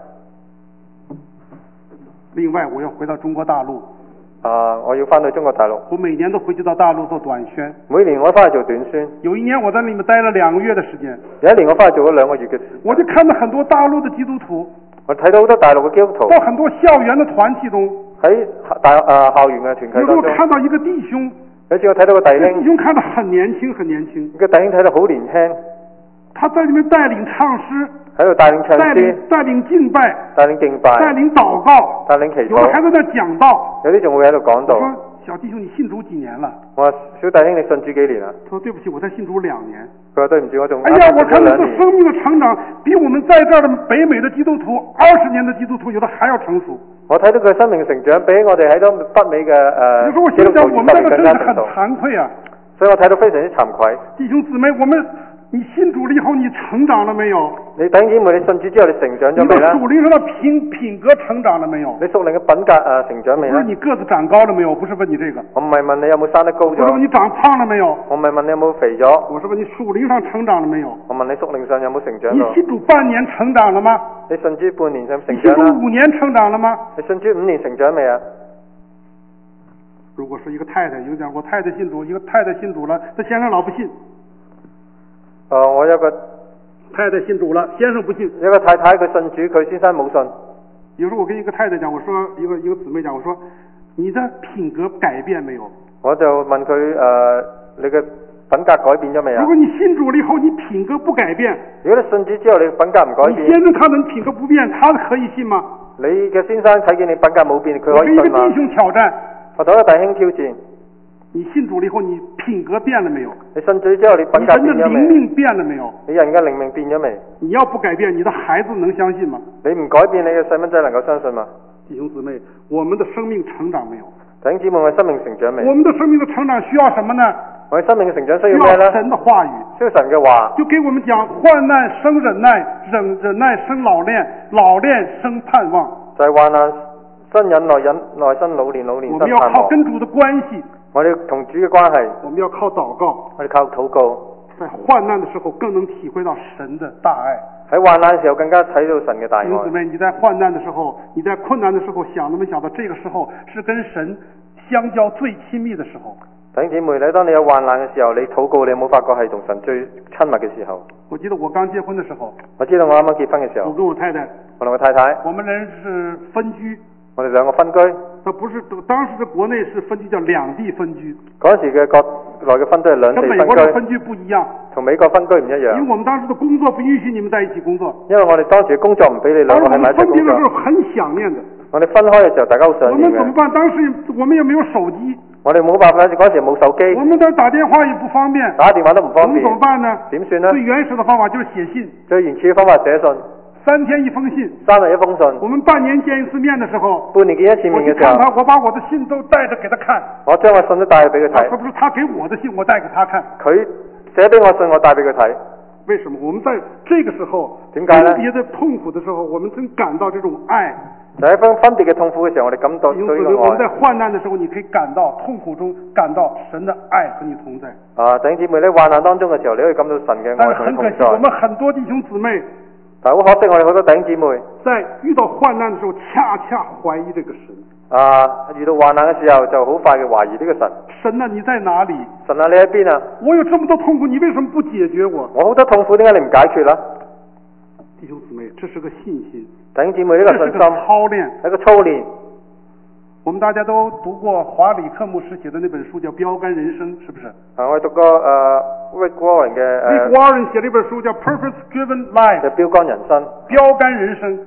S3: 另外，我要回到中國大陸，
S2: 啊！我要翻去中國大陸，
S3: 我每年都回去到大陸做短宣。
S2: 每年我翻去做短宣。
S3: 有一年我在那裡面待了兩個月的時間，
S2: 有一年我翻去做咗兩個月嘅時間，
S3: 我就看到很多大陸的基督徒，
S2: 我睇到好多大陸嘅基督徒
S3: 到很多校園的團體中，
S2: 喺大啊校園嘅團契
S3: 有時候
S2: 當中。
S3: 看到一個弟兄，
S2: 有次我睇到個弟
S3: 這弟
S2: 兄，
S3: 兄看着很年輕，很年輕，
S2: 個弟兄睇到好年輕，
S3: 他在裡面帶領唱詩，
S2: 喺度帶領唱
S3: 帶領
S2: 詩、
S3: 帶領敬拜，
S2: 帶領敬拜、
S3: 帶領禱告，
S2: 帶領祈
S3: 有的還
S2: 禱，
S3: 在那講道。
S2: 有啲仲會喺度講道。
S3: 我說小弟兄，你信主幾年了？
S2: 我話小弟兄，你信主幾年啦？
S3: 他說對不起，我才信主兩年。
S2: 佢話對唔住，我仲
S3: 哎呀，我看到
S2: 啱啱信咗兩年。
S3: 這生命的成長比我們在這兒的北美的基督徒二十年的基督徒有的還要成熟。
S2: 我睇到佢生命成長比我哋喺到北美嘅
S3: 有時候我
S2: 誒基督徒
S3: 想想，我們這個
S2: 更
S3: 真是很
S2: 加成熟，
S3: 慚愧啊！
S2: 所以我睇到非常之慚愧。
S3: 弟兄姊妹，我們你信主了以後，你成長了沒有？
S2: 你弟兄姊妹，你信主之後，你成長
S3: 你的
S2: 咗未啦？
S3: 屬靈上的品品格成長了沒有？
S2: 你屬靈嘅品格誒成長未啦
S3: 不是？你個子長高了沒有？不是問你這個。
S2: 我唔係問你有冇生得高
S3: 我是問
S2: 咗，
S3: 你長胖了沒有？
S2: 我唔係問你有冇肥咗，
S3: 我是問你屬靈上成長了沒有？
S2: 我問你屬靈上有冇成長到？
S3: 你信主半年成長了嗎？
S2: 你信主半年有冇
S3: 你信主
S2: 成長啦？
S3: 五年成長了嗎？
S2: 你信主五年成長未啊？
S3: 如果是一個太太，有講我太太信主，一個太太信主了，這先生老不信。
S2: 誒、呃，我有個
S3: 太太信主了，先生不信。
S2: 有個太太佢信主，佢先生冇信。
S3: 有時候我跟一個太太講，我說一個一個姊妹講，我說你的品格改變沒有？
S2: 我就問佢誒、呃，你嘅品格改變咗未啊
S3: 如？果你信主了以後，你品格不改變，
S2: 如果你信主之後你品格唔改
S3: 你
S2: 變，
S3: 先生看到你品格不變，他可以信嗎？
S2: 你嘅先生睇見你品格冇變，佢
S3: 我跟一個
S2: 可以信嗎
S3: 弟？兄挑戰，
S2: 我同一個弟兄挑戰，
S3: 你信主了以後，你品格變了沒有？
S2: 你信主之後，你品格變
S3: 你人的
S2: 咗未？
S3: 靈命變了沒有？
S2: 你人嘅靈命變咗未？
S3: 你要不改變，你的孩子能相信嗎？
S2: 你唔改變，你嘅細蚊仔能夠相信嗎？
S3: 弟兄姊妹，我們的生命成長沒有？
S2: 弟兄姊妹，我生命成長未？
S3: 我們的生命的成長需要什麼呢？
S2: 我哋生命嘅成長需
S3: 需
S2: 要咩呢？
S3: 要神的話語。
S2: 需要神嘅話。
S3: 就給我們講患難生忍耐，忍忍耐生老練，老練生盼望。
S2: 就係患難生忍耐，忍耐生老練，老練生盼望。
S3: 我們要靠跟主的關係。
S2: 我哋同主嘅關係。
S3: 我們要靠禱告。
S2: 我哋靠禱告。
S3: 在患難的時候更能體會到神的大愛。
S2: 喺患難嘅時候更加睇到神嘅大愛。弟
S3: 兄姊妹，你在患難的時候，你在困難的時候，想都沒想到這個時候是跟神相交最親密的時候。
S2: 弟兄姊妹，你當你有患難嘅時候，你禱告，你有冇發覺係同神最親密嘅時候？
S3: 我記得我剛結婚的時候，
S2: 我知道我啱啱結婚嘅時候，
S3: 我跟我太太，
S2: 我同我太太，
S3: 我們人是分居。
S2: 我哋兩個分居。
S3: 它不是當時的國內是分居叫兩地分居。
S2: 嗰時嘅國內嘅分居係兩地分居。
S3: 跟美國的分居不一樣。
S2: 同美國分居唔一樣。
S3: 因為我們當時的工作不允許你們在一起工作。
S2: 因為我哋當時嘅工作唔俾你兩個喺埋一齊工作。
S3: 而我們分別的時候很想念的。
S2: 我哋分開嘅時候，大家好想念嘅。
S3: 我們怎麼辦？當時我們也沒有手機。
S2: 我哋冇辦法，嗰時冇手機。
S3: 我們在打電話也不方便。
S2: 打電話都唔方便。
S3: 我們怎麼辦呢？
S2: 點算呢？
S3: 最原始的方法就是寫信。
S2: 最原始嘅方法寫信。
S3: 三天一封信。
S2: 三日一封信。
S3: 我們半年見一次面的時候。
S2: 半年見一次面嘅時候。
S3: 我看他，我把我的信都帶着給他看。
S2: 我將我信都帶俾佢睇。
S3: 這不是他給我的信，我帶給他看。
S2: 佢寫俾我信，我帶俾佢睇。
S3: 為什麼？我們在這個時候，
S2: 點解呢？
S3: 分別的痛苦的時候，我們真感到這種愛。
S2: 在分分別嘅痛苦嘅時候，我哋感到對呢個愛。
S3: 我們在患難的時候，你可以感到痛苦中感到神的愛和你同在。
S2: 啊，弟兄姊妹，喺患難當中嘅時候，你可以感到神嘅愛同你同在。
S3: 但係很可惜，我們很多弟兄姊妹，
S2: 但係好可惜，我哋好多弟兄姊妹
S3: 在遇到患難的時候，恰恰懷疑這個神。
S2: 啊，遇到患難嘅時候，就好快嘅懷疑呢個神。
S3: 神啊，你在哪裏？
S2: 神啊，你喺邊啊？
S3: 我有這麼多痛苦，你為什麼不解決我？
S2: 我好多痛苦，點解你唔解決啦？
S3: 弟兄姊妹，這是個信心。
S2: 弟兄姊妹，呢個信心，
S3: 這是個操練，
S2: 係個操練。
S3: 我們大家都讀過華里克牧師寫的那本書，叫《標杆人生》，是不是？
S2: 啊，我讀過誒 Rick Warren 嘅誒。
S3: Rick Warren 寫了一本書叫《Purpose Driven Life》，
S2: 就標杆人生。
S3: 標杆人生。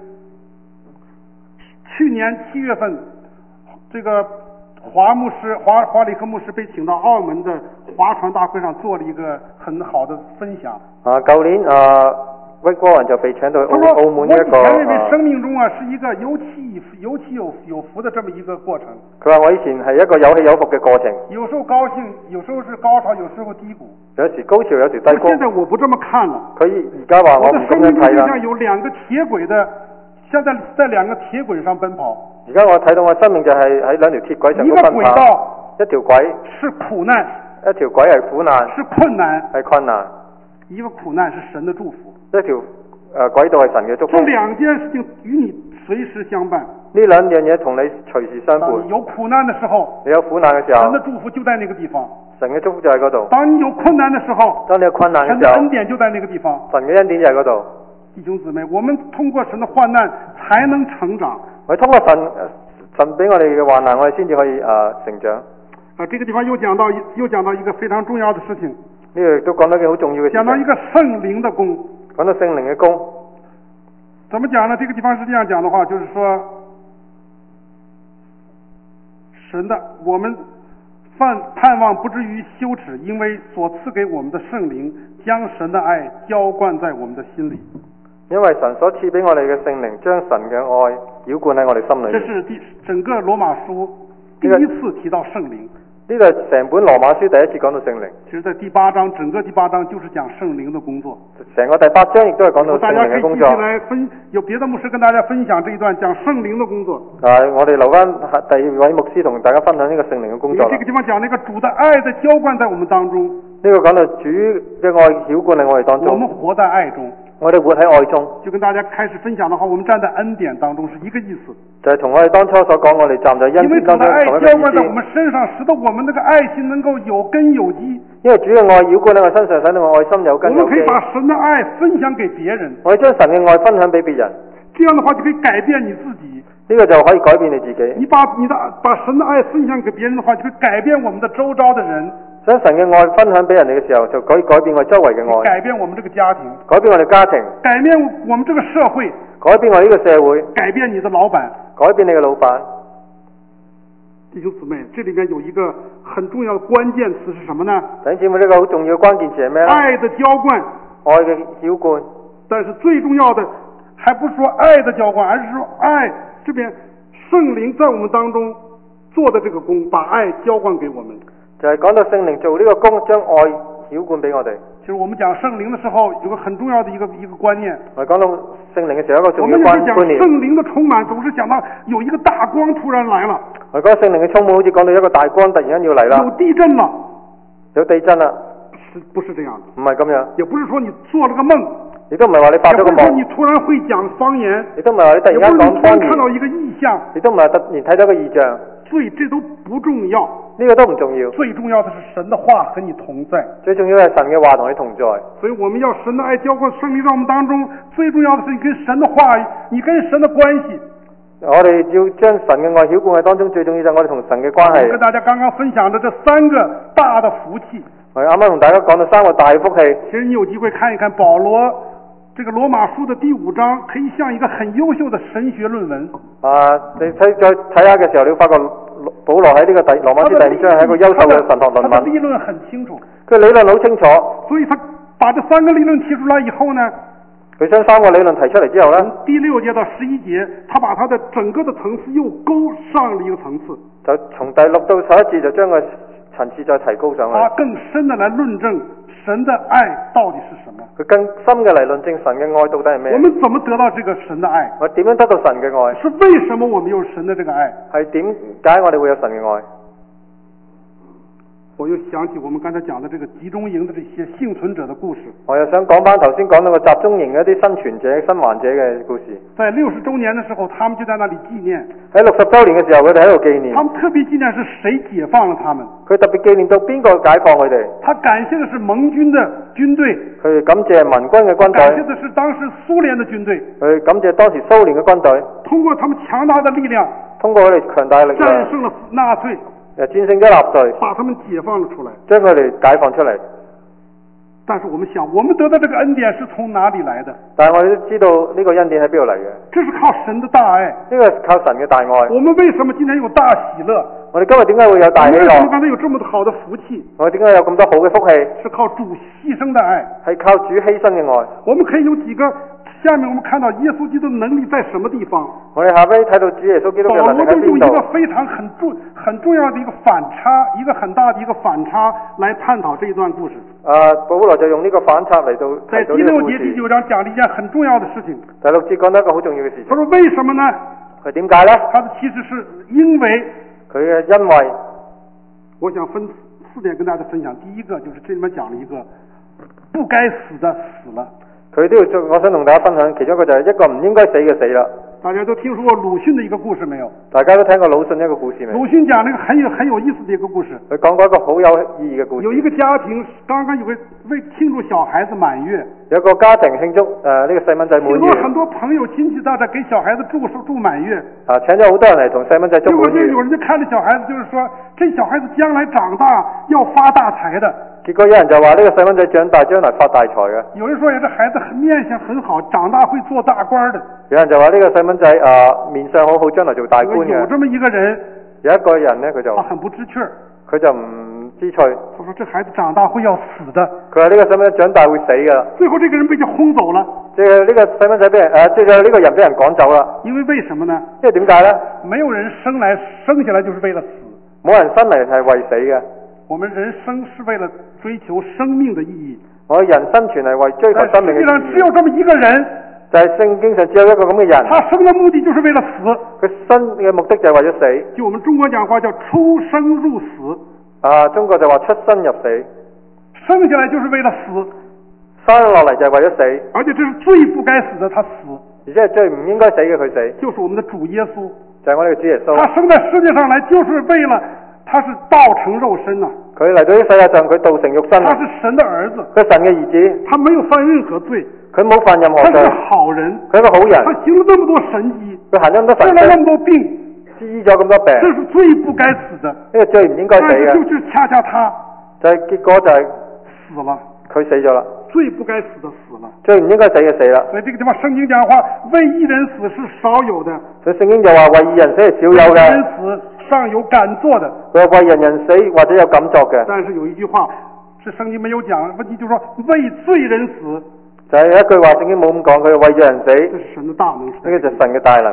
S3: 去年七月份，這個華牧師華華里克牧師被請到澳門的華傳大會上做了一個很好的分享。
S2: 啊，舊年啊。Rick Warren 就被請到澳澳門一個。
S3: 我以前認為生命中啊是一個有起有起有有伏的這麼一個過程。
S2: 佢話我以前係一個有起有伏嘅過程。
S3: 有時候高興，有時候是高潮，有時候低谷。
S2: 有時高潮，有時低谷。
S3: 現在我不這麼看了。
S2: 佢而家話我唔咁樣睇啦。我的生命中就像有兩個鐵軌的，像在在兩個鐵軌上奔跑。而家我睇到我生命就係喺兩條鐵軌上奔跑。
S3: 一個軌道，
S2: 一條軌
S3: 是苦難，
S2: 一條軌係苦難，
S3: 是困難，
S2: 係困難。
S3: 一個苦難是神的祝福。
S2: 一條誒軌道係神嘅祝福。
S3: 這兩件事情與你隨時相伴。
S2: 呢兩樣嘢同你隨時相伴。
S3: 當你有苦難的時候，
S2: 你有苦難嘅時候，
S3: 神的祝福就在那個地方。
S2: 神嘅祝福就喺嗰度。
S3: 當你有困難的時候，
S2: 當你有困難嘅時候，
S3: 神的恩典就在那個地方。
S2: 神嘅恩典就喺嗰度。
S3: 弟兄姊妹，我們通過神的患難才能成長。
S2: 我哋通過神神俾我哋嘅患難，我哋先至可以誒、呃、成長。
S3: 啊，這個地方又講到又講到一個非常重要的事情。
S2: 呢個都講到一件好重要嘅事情。
S3: 講到一個聖靈的功。
S2: 講到聖靈嘅功。
S3: 怎麼講呢？這個地方是這樣講的話，就是說，神的我們盼盼望不至於羞恥，因為所賜給我們的聖靈將神的愛澆灌在我們的心裏。
S2: 因為神所賜俾我哋嘅聖靈將神嘅愛澆灌喺我哋心裏面。
S3: 這是第整個羅馬書第一次提到聖靈。
S2: 呢個係成本羅馬書第一次講到聖靈。
S3: 其實在第八章，整個第八章就是講聖靈的工作。
S2: 成個第八章亦都係講到聖靈嘅工作。
S3: 大家可以繼續來分，有別的牧師跟大家分享這一段講聖靈的工作。
S2: 啊，我哋留翻第二位牧師同大家分享呢個聖靈嘅工作。
S3: 這個地方講那個主的愛在澆灌在我們當中。
S2: 呢個講到主嘅愛澆灌喺我哋當中。
S3: 我們活在愛中。
S2: 我哋活喺愛中。
S3: 就跟大家開始分享的話，我們站在恩典當中是一個意思。
S2: 就係同我哋當初所講，我哋站在恩典當中同一個意思。因為主的愛澆灌在我們身上，使得我們那個愛心能夠有根有基。因為主嘅愛澆灌喺我身上，使到我愛心有根有基。我們可以把神的愛分享給別人。我哋將神嘅愛分享俾別人。這樣的話就可以改變你自己。呢個就可以改變你自己。你把你的把神的愛分享給別人的話，就可以改變我們的周遭的人。將神嘅愛分享俾人哋嘅時候，就可以改變我周圍嘅愛，改變我們這個家庭，改變我哋家庭，改變我們這個社會，改變我呢個社會，改變你的老闆，改變你嘅老闆。
S3: 弟兄姊妹，这里面有一个很重要的关键詞是什麼呢？
S2: 弟兄姊妹，呢個好重要嘅關鍵詞係咩咧？
S3: 愛的澆灌，
S2: 愛嘅澆灌。
S3: 但是最重要的，還不是說愛的澆灌，而是說愛這邊聖靈在我們當中做的這個工，把愛澆灌給我們。
S2: 就係講到聖靈做呢個工，將愛澆灌俾我哋。
S3: 其實我們講聖靈的時候，有個很重要的一個一個觀念。
S2: 我講到聖靈嘅時候，一個重要嘅觀念。
S3: 我們有時講聖靈的充滿，總是講到有一個大光突然來了。
S2: 我講聖靈嘅充滿，好似講到一個大光突然間要嚟啦。
S3: 有地震了。
S2: 有地震啦。
S3: 是不是這樣？
S2: 唔係咁樣。
S3: 也不是說你做了個夢。
S2: 亦都唔係話你發咗個夢。
S3: 也不是說你突然會講方言。
S2: 亦都唔係話你突然間講方言。
S3: 看到一個異象。
S2: 亦都唔係突然睇到個異象。
S3: 所以這都不重要。
S2: 呢個都唔重要。
S3: 最重要的是神的話和你同在。
S2: 最重要係神嘅話同你同在。
S3: 所以我們要神的愛澆灌聖靈在我們當中，最重要的是你跟神的話語，你跟神的關係。
S2: 我哋要將神嘅愛澆灌喺當中，最重要就係我哋同神嘅關係。
S3: 我跟大家剛剛分享的這三個大的福氣。我
S2: 啱啱同大家講到三個大福氣。
S3: 其實你有機會看一看保羅這個羅馬書的第五章，可以像一個很優秀的神學論文。
S2: 啊，你睇再睇下嘅時候，你會發覺保羅喺呢個第羅馬書第五章係一個優秀嘅神學論文。
S3: 他的理論很清楚。
S2: 佢理論好清楚。
S3: 所以他把這三個理論提出來以後呢，
S2: 佢將三個理論提出嚟之後呢，
S3: 從第六節到十一節，他把他的整個的層次又勾上了一個層次。
S2: 就從第六到十一節就將個層次再提高上去。
S3: 他更深的來論證神的愛到底是什麼？
S2: 佢更深嘅嚟論證神嘅愛到底係咩？
S3: 我們怎麼得到這個神的愛？
S2: 我點樣得到神嘅愛？
S3: 是為什麼我們有神的這個愛？
S2: 係點解我哋會有神嘅愛？
S3: 我又想起我們剛才講的這個集中營的這些幸存者的故事。
S2: 我又想講翻頭先講到個集中營嘅一啲生存者、生還者嘅故事。
S3: 在六十周年的時候，他們就在那裡紀念。
S2: 喺六十周年嘅時候，佢哋喺度紀念。
S3: 他們特別紀念是誰解放了他們？
S2: 佢特別紀念到邊個解放佢哋？
S3: 他感謝的是盟軍的軍隊。
S2: 佢感謝盟軍嘅軍隊。
S3: 感謝的是當時蘇聯的軍隊。
S2: 佢感謝當時蘇聯嘅軍隊。
S3: 通過他們強大的力量，
S2: 通過佢哋強大嘅力量，
S3: 戰勝了納粹。
S2: 誒，戰勝咗納粹，
S3: 把他們解放了出來，
S2: 將佢哋解放出嚟。
S3: 但是我們想，我們得到這個恩典是從哪裡來的？
S2: 但係我哋都知道呢個恩典喺邊度嚟嘅？
S3: 這是靠神的大愛，
S2: 呢個係靠神嘅大愛。
S3: 我們為什麼今天有大喜樂？
S2: 我哋今日點解會有大喜樂？
S3: 為什麼剛才有這麼好的福氣？
S2: 我哋點解有咁多好嘅福氣？
S3: 是靠主犧牲的愛，
S2: 係靠主犧牲嘅愛。
S3: 我們可以有幾個。下面我們看到耶穌基督的能力在什麼地方？
S2: 我哋下邊睇到主耶穌基督嘅能力喺邊度？保羅就用一個
S3: 非常很重很重要的一個反差，一個很大的一個反差來探討這一段故事。
S2: 啊，保羅就用呢個反差嚟到
S3: 在第六節第九章講了一件很重要的事情。
S2: 第六節講到一個好重要嘅事情。
S3: 他說為什麼呢？
S2: 佢點解呢？
S3: 他的其實是因為
S2: 佢嘅因為，
S3: 我想分四點跟大家分享。第一個就是這裡面講了一個不該死的死了。
S2: 佢都要，我想同大家分享其中一個就係一個唔應該死嘅死啦。
S3: 大家都聽說過魯迅的一個故事沒有？
S2: 大家都聽過魯迅一個故事沒有？
S3: 魯迅講了一個很有很有意思的一個故事。
S2: 佢講過一個好有意義嘅故事。
S3: 有一個家庭剛剛有個為慶祝小孩子滿月，
S2: 有個家庭慶祝誒呢、呃這個細蚊仔滿月。
S3: 很多很多朋友親戚在這給小孩子祝祝滿月。
S2: 啊，請咗好多人嚟同細蚊仔祝滿月。
S3: 結果就有人就看着小孩子，就是說這小孩子將來長大要發大財的。
S2: 結果有人就話呢個細蚊仔長大將來發大財嘅。
S3: 有人說，這孩子面相很好，長大會做大官的。
S2: 有人就話呢個細蚊仔啊面相好好，將來做大官嘅。
S3: 有這麼一個人，
S2: 有一個人呢，佢就
S3: 他很不知趣，
S2: 佢就唔知趣。
S3: 他說：這孩子長大會要死的。
S2: 佢話呢個細蚊仔長大會死㗎。
S3: 最後這個人被就轟走了。
S2: 即係呢個細蚊仔俾人誒，即係呢個人俾人趕走啦。
S3: 因為為什麼呢？
S2: 因為點解呢？
S3: 沒有人生來生下來就是為了死。
S2: 冇人生嚟係為死嘅。
S3: 我們人生是為了追求生命的意義。
S2: 我人生存係為追求生命嘅意義。實際上
S3: 只有這麼一個人，
S2: 就係聖經上只有一個咁嘅人。
S3: 他生的目的就是為了死。
S2: 佢生嘅目的就係為咗死。
S3: 就我們中國講話叫出生入死。
S2: 啊，中國就話出生入死。
S3: 生下來就是為了死。
S2: 生落嚟就係為咗死。
S3: 而且這是最不該死的，他死。
S2: 而且係最唔應該死嘅佢死。
S3: 就是我們的主耶穌。
S2: 就係我哋嘅主耶穌。
S3: 他生在世界上來就是為了。他是道成肉身呐、啊，
S2: 佢嚟到呢世界上，佢道成肉身。
S3: 他是神的兒子，
S2: 佢神嘅兒子，
S3: 他沒有犯任何罪，
S2: 佢冇犯任何罪。
S3: 他是個好人，
S2: 佢係個好人。
S3: 他行了那麼多神蹟，
S2: 佢行咗咁多神蹟，
S3: 治了那麼多病，
S2: 醫咗咁多病。
S3: 這是最不該死的，
S2: 呢個最唔應該死嘅。
S3: 就是恰恰他，
S2: 就係結果就係
S3: 死了，
S2: 佢死咗啦。
S3: 最不該死的死了，
S2: 最唔應該死嘅死啦。
S3: 所以這個地方聖經講話，為義人死是少有的。
S2: 所以聖經就話為義人死係少有嘅。
S3: 為義人死上有敢做的。
S2: 佢係為人人死或者有敢作嘅。
S3: 但是有一句話，是聖經沒有講，問題就是說為罪人死。
S2: 就係一句話，聖經冇咁講，佢係為咗人死。
S3: 這是神的大能。呢
S2: 個就係神嘅大能。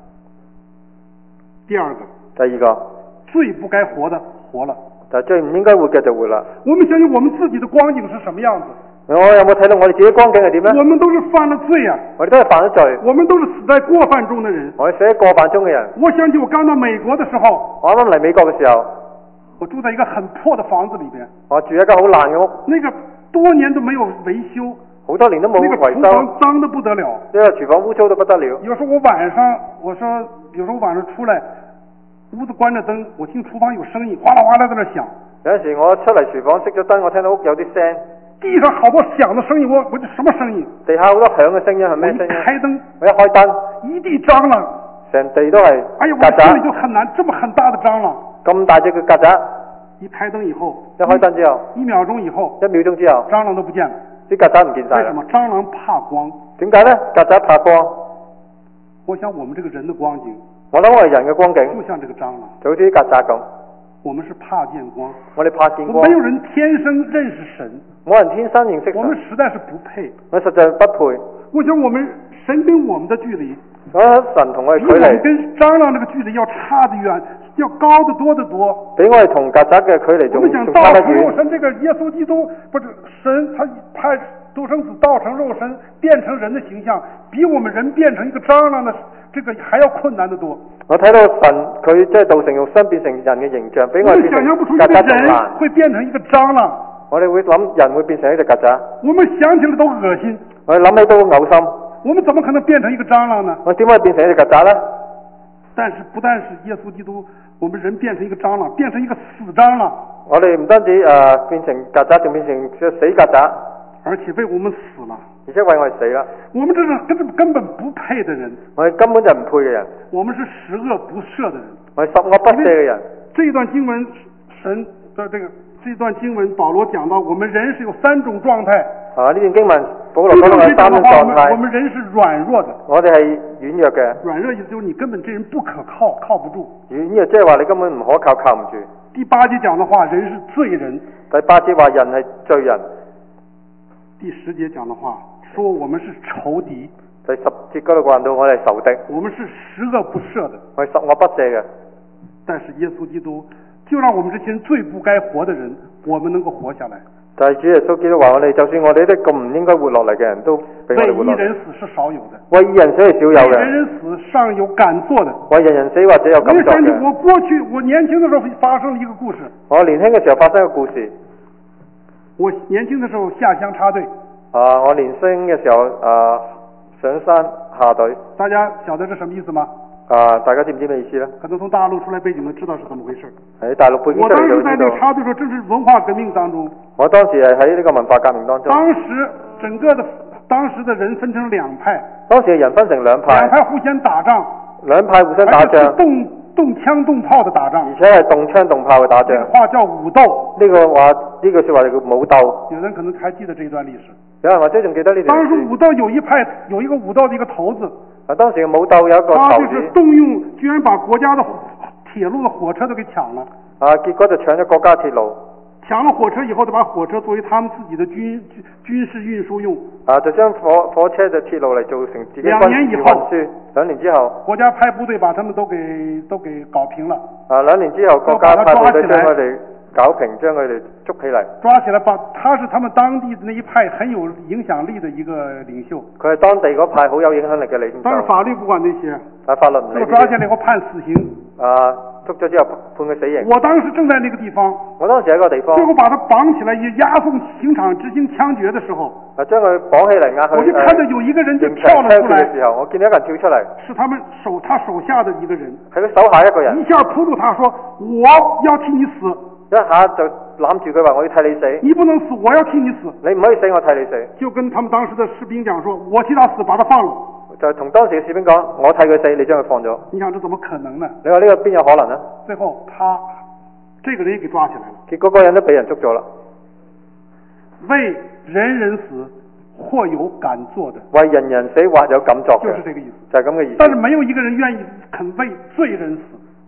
S3: 第二個。
S2: 第二個。
S3: 最不該活的活了。
S2: 就最唔應該活嘅就活啦。
S3: 我們想想我們自己的光景是什麼樣子？
S2: 我有冇睇到我哋自己光景係點咧？
S3: 我們都是犯了罪啊！
S2: 我哋都係犯咗罪。
S3: 我們都是死在過犯中的人。
S2: 我哋死喺過犯中嘅人。
S3: 我想起我剛到美國的時候，
S2: 我啱啱嚟美國嘅時候，
S3: 我住在一個很破的房子裏邊。
S2: 我住一間好爛嘅屋。
S3: 那個多年都沒有維修，
S2: 好多年都冇維修。
S3: 那個廚房髒得不得了。
S2: 呢個廚房污糟到不得了。
S3: 有時候我晚上，我說有時候晚上出來，屋子關着燈，我聽廚房有聲音，嘩啦嘩啦在那響。有
S2: 陣時我出嚟廚房熄咗燈，我聽到屋有啲聲。
S3: 地上好多響的聲音，我我這什麼聲音？
S2: 地下好多響嘅聲音係咩聲音？
S3: 我一開燈，
S2: 我一開燈，
S3: 一地蟑螂，
S2: 成地都係。
S3: 哎呀，我心裏就很難，這麼很大的蟑螂。
S2: 咁大隻嘅曱甴。
S3: 一開燈以後，
S2: 一開燈之後，
S3: 一秒鐘以後，
S2: 一秒鐘之後，
S3: 蟑螂都不見了。
S2: 啲曱甴唔見晒。
S3: 為什麼？蟑螂怕光。
S2: 點解呢？曱甴怕光。
S3: 我想我們這個人的光景，
S2: 我諗我哋人嘅光景，
S3: 就像這個蟑螂，
S2: 就好似啲曱甴咁。
S3: 我們是怕見光，
S2: 我哋怕見光。
S3: 沒有人天生認識神，
S2: 冇人天生認識神。
S3: 我們實在是不配，
S2: 我實在不配。
S3: 我想我們神跟我們的距離，
S2: 我神同我哋距離，
S3: 比我們跟蟑螂這個距離要差得遠，要高得多得多。
S2: 比我哋同曱甴嘅距離仲仲差得遠。
S3: 我們想道成肉身，這個耶穌基督不是神，他派獨生子道成肉身，變成人的形象，比我們人變成一個蟑螂的這個還要困難得多。
S2: 我睇到神佢即係道成肉身變成人嘅形象，比我哋變成曱甴仲難。
S3: 會變成一個蟑螂，
S2: 我哋會諗人會變成一隻曱甴。
S3: 我們想起來都惡心。
S2: 我哋諗起都嘔心。
S3: 我們怎麼可能變成一個蟑螂呢？
S2: 我點可以變成一隻曱甴呢？
S3: 但是不但是耶穌基督，我們人變成一個蟑螂，變成一個死蟑螂。
S2: 我哋唔單止誒、呃、變成曱甴，仲變成死曱甴，
S3: 而且為我們死了。
S2: 而且為我哋死啦。
S3: 我們這是根本根本不配的人。
S2: 我哋根本就唔配嘅人。
S3: 我們是十惡不赦的人。
S2: 我哋十惡不赦嘅人。
S3: 這一段經文，神的這個這一段經文，保羅講到，我們人是有三種狀態。啊，呢段經文保羅講到有三種狀態。我們人是軟弱的。我哋係軟弱嘅。軟弱意思就是你根本這人不可靠，靠不住。軟弱即係話你根本唔可靠，靠唔住。第八節講的話，人是罪人。第八節話人係罪人。第十節講的話，說我們是仇敵。第十節嗰度講到我哋係仇敵。我們是十惡不赦的。我係十惡不赦嘅。但是耶穌基督就讓我們這些人最不該活的人，我們能夠活下來。但係主耶穌基督話我哋，就算我哋啲咁唔應該活落嚟嘅人都俾我哋活落嚟。為義人死是少有的。為義人死係少有嘅。為人人死尚有敢做的。為人人死或者有敢做嘅。我過去我年輕的時候發生了一個故事。我年輕嘅時候發生一個故事。我年輕的時候下鄉插隊。啊，我年輕嘅時候啊上山下隊。大家曉得這什麼意思嗎？啊，大家知唔知咩意思呢？可能從大陸出來背景的知道是怎麼回事。喺大陸背景出嚟就知道。我當時在那個插隊的時候，正是文化革命當中。我當時係喺呢個文化革命當中。當時整個的當時的人分成兩派。當時嘅人分成兩派。兩派互相打仗。兩派互相打仗。動動槍動炮的打仗。而且係動槍動炮嘅打仗。呢個話叫武鬥。呢個話呢個說話就叫武鬥。有人可能還記得這一段歷史。有人或者仲記得呢段歷史。當時武鬥有一派有一個武鬥的一個頭子。啊！當時嘅武鬥有一個頭子，他就是動用，居然把國家的鐵路的火車都給搶了。啊！結果就搶咗國家鐵路。搶了火車以後，就把火車作為他們自己的軍軍事運輸用。啊！就將火火車嘅鐵路嚟做成自己軍事運輸。兩年以後，兩年之後，國家派部隊把他們都給都給搞平了。啊！兩年之後，國家派部隊將佢哋搞平，將佢哋捉起嚟。抓起來，把他是他們當地的那一派很有影響力的一個領袖。佢係當地嗰派好有影響力嘅領袖。當然法律不管那些。啊，法律唔理。就抓起來以後判死刑。啊，捉咗之後判佢死刑。我當時正在那個地方。我當時喺個地方。最後把他綁起來，押送刑場執行槍決的時候。啊，將佢綁起嚟押去。我就看到有一個人就跳了出來。嘅時候，我見到一個人跳出嚟。是他們手他手下的一個人。係佢手下一個人。一下撲住他說：我要替你死。一下就攬住佢話：我要替你死。你不能死，我要替你死。你唔可以死，我替你死。就跟他們當時的士兵講說：我替他死，把他放了。就同當時嘅士兵講：我替佢死，你將佢放咗。你想這怎麼可能呢？你話呢個邊有可能呢？最後他這個人也給抓起來了。結果個人都俾人捉咗啦。為人人死，或有敢做的。為人人死，或有敢作嘅。就是這個意思。就係咁嘅意思。但是沒有一個人願意肯為罪人死。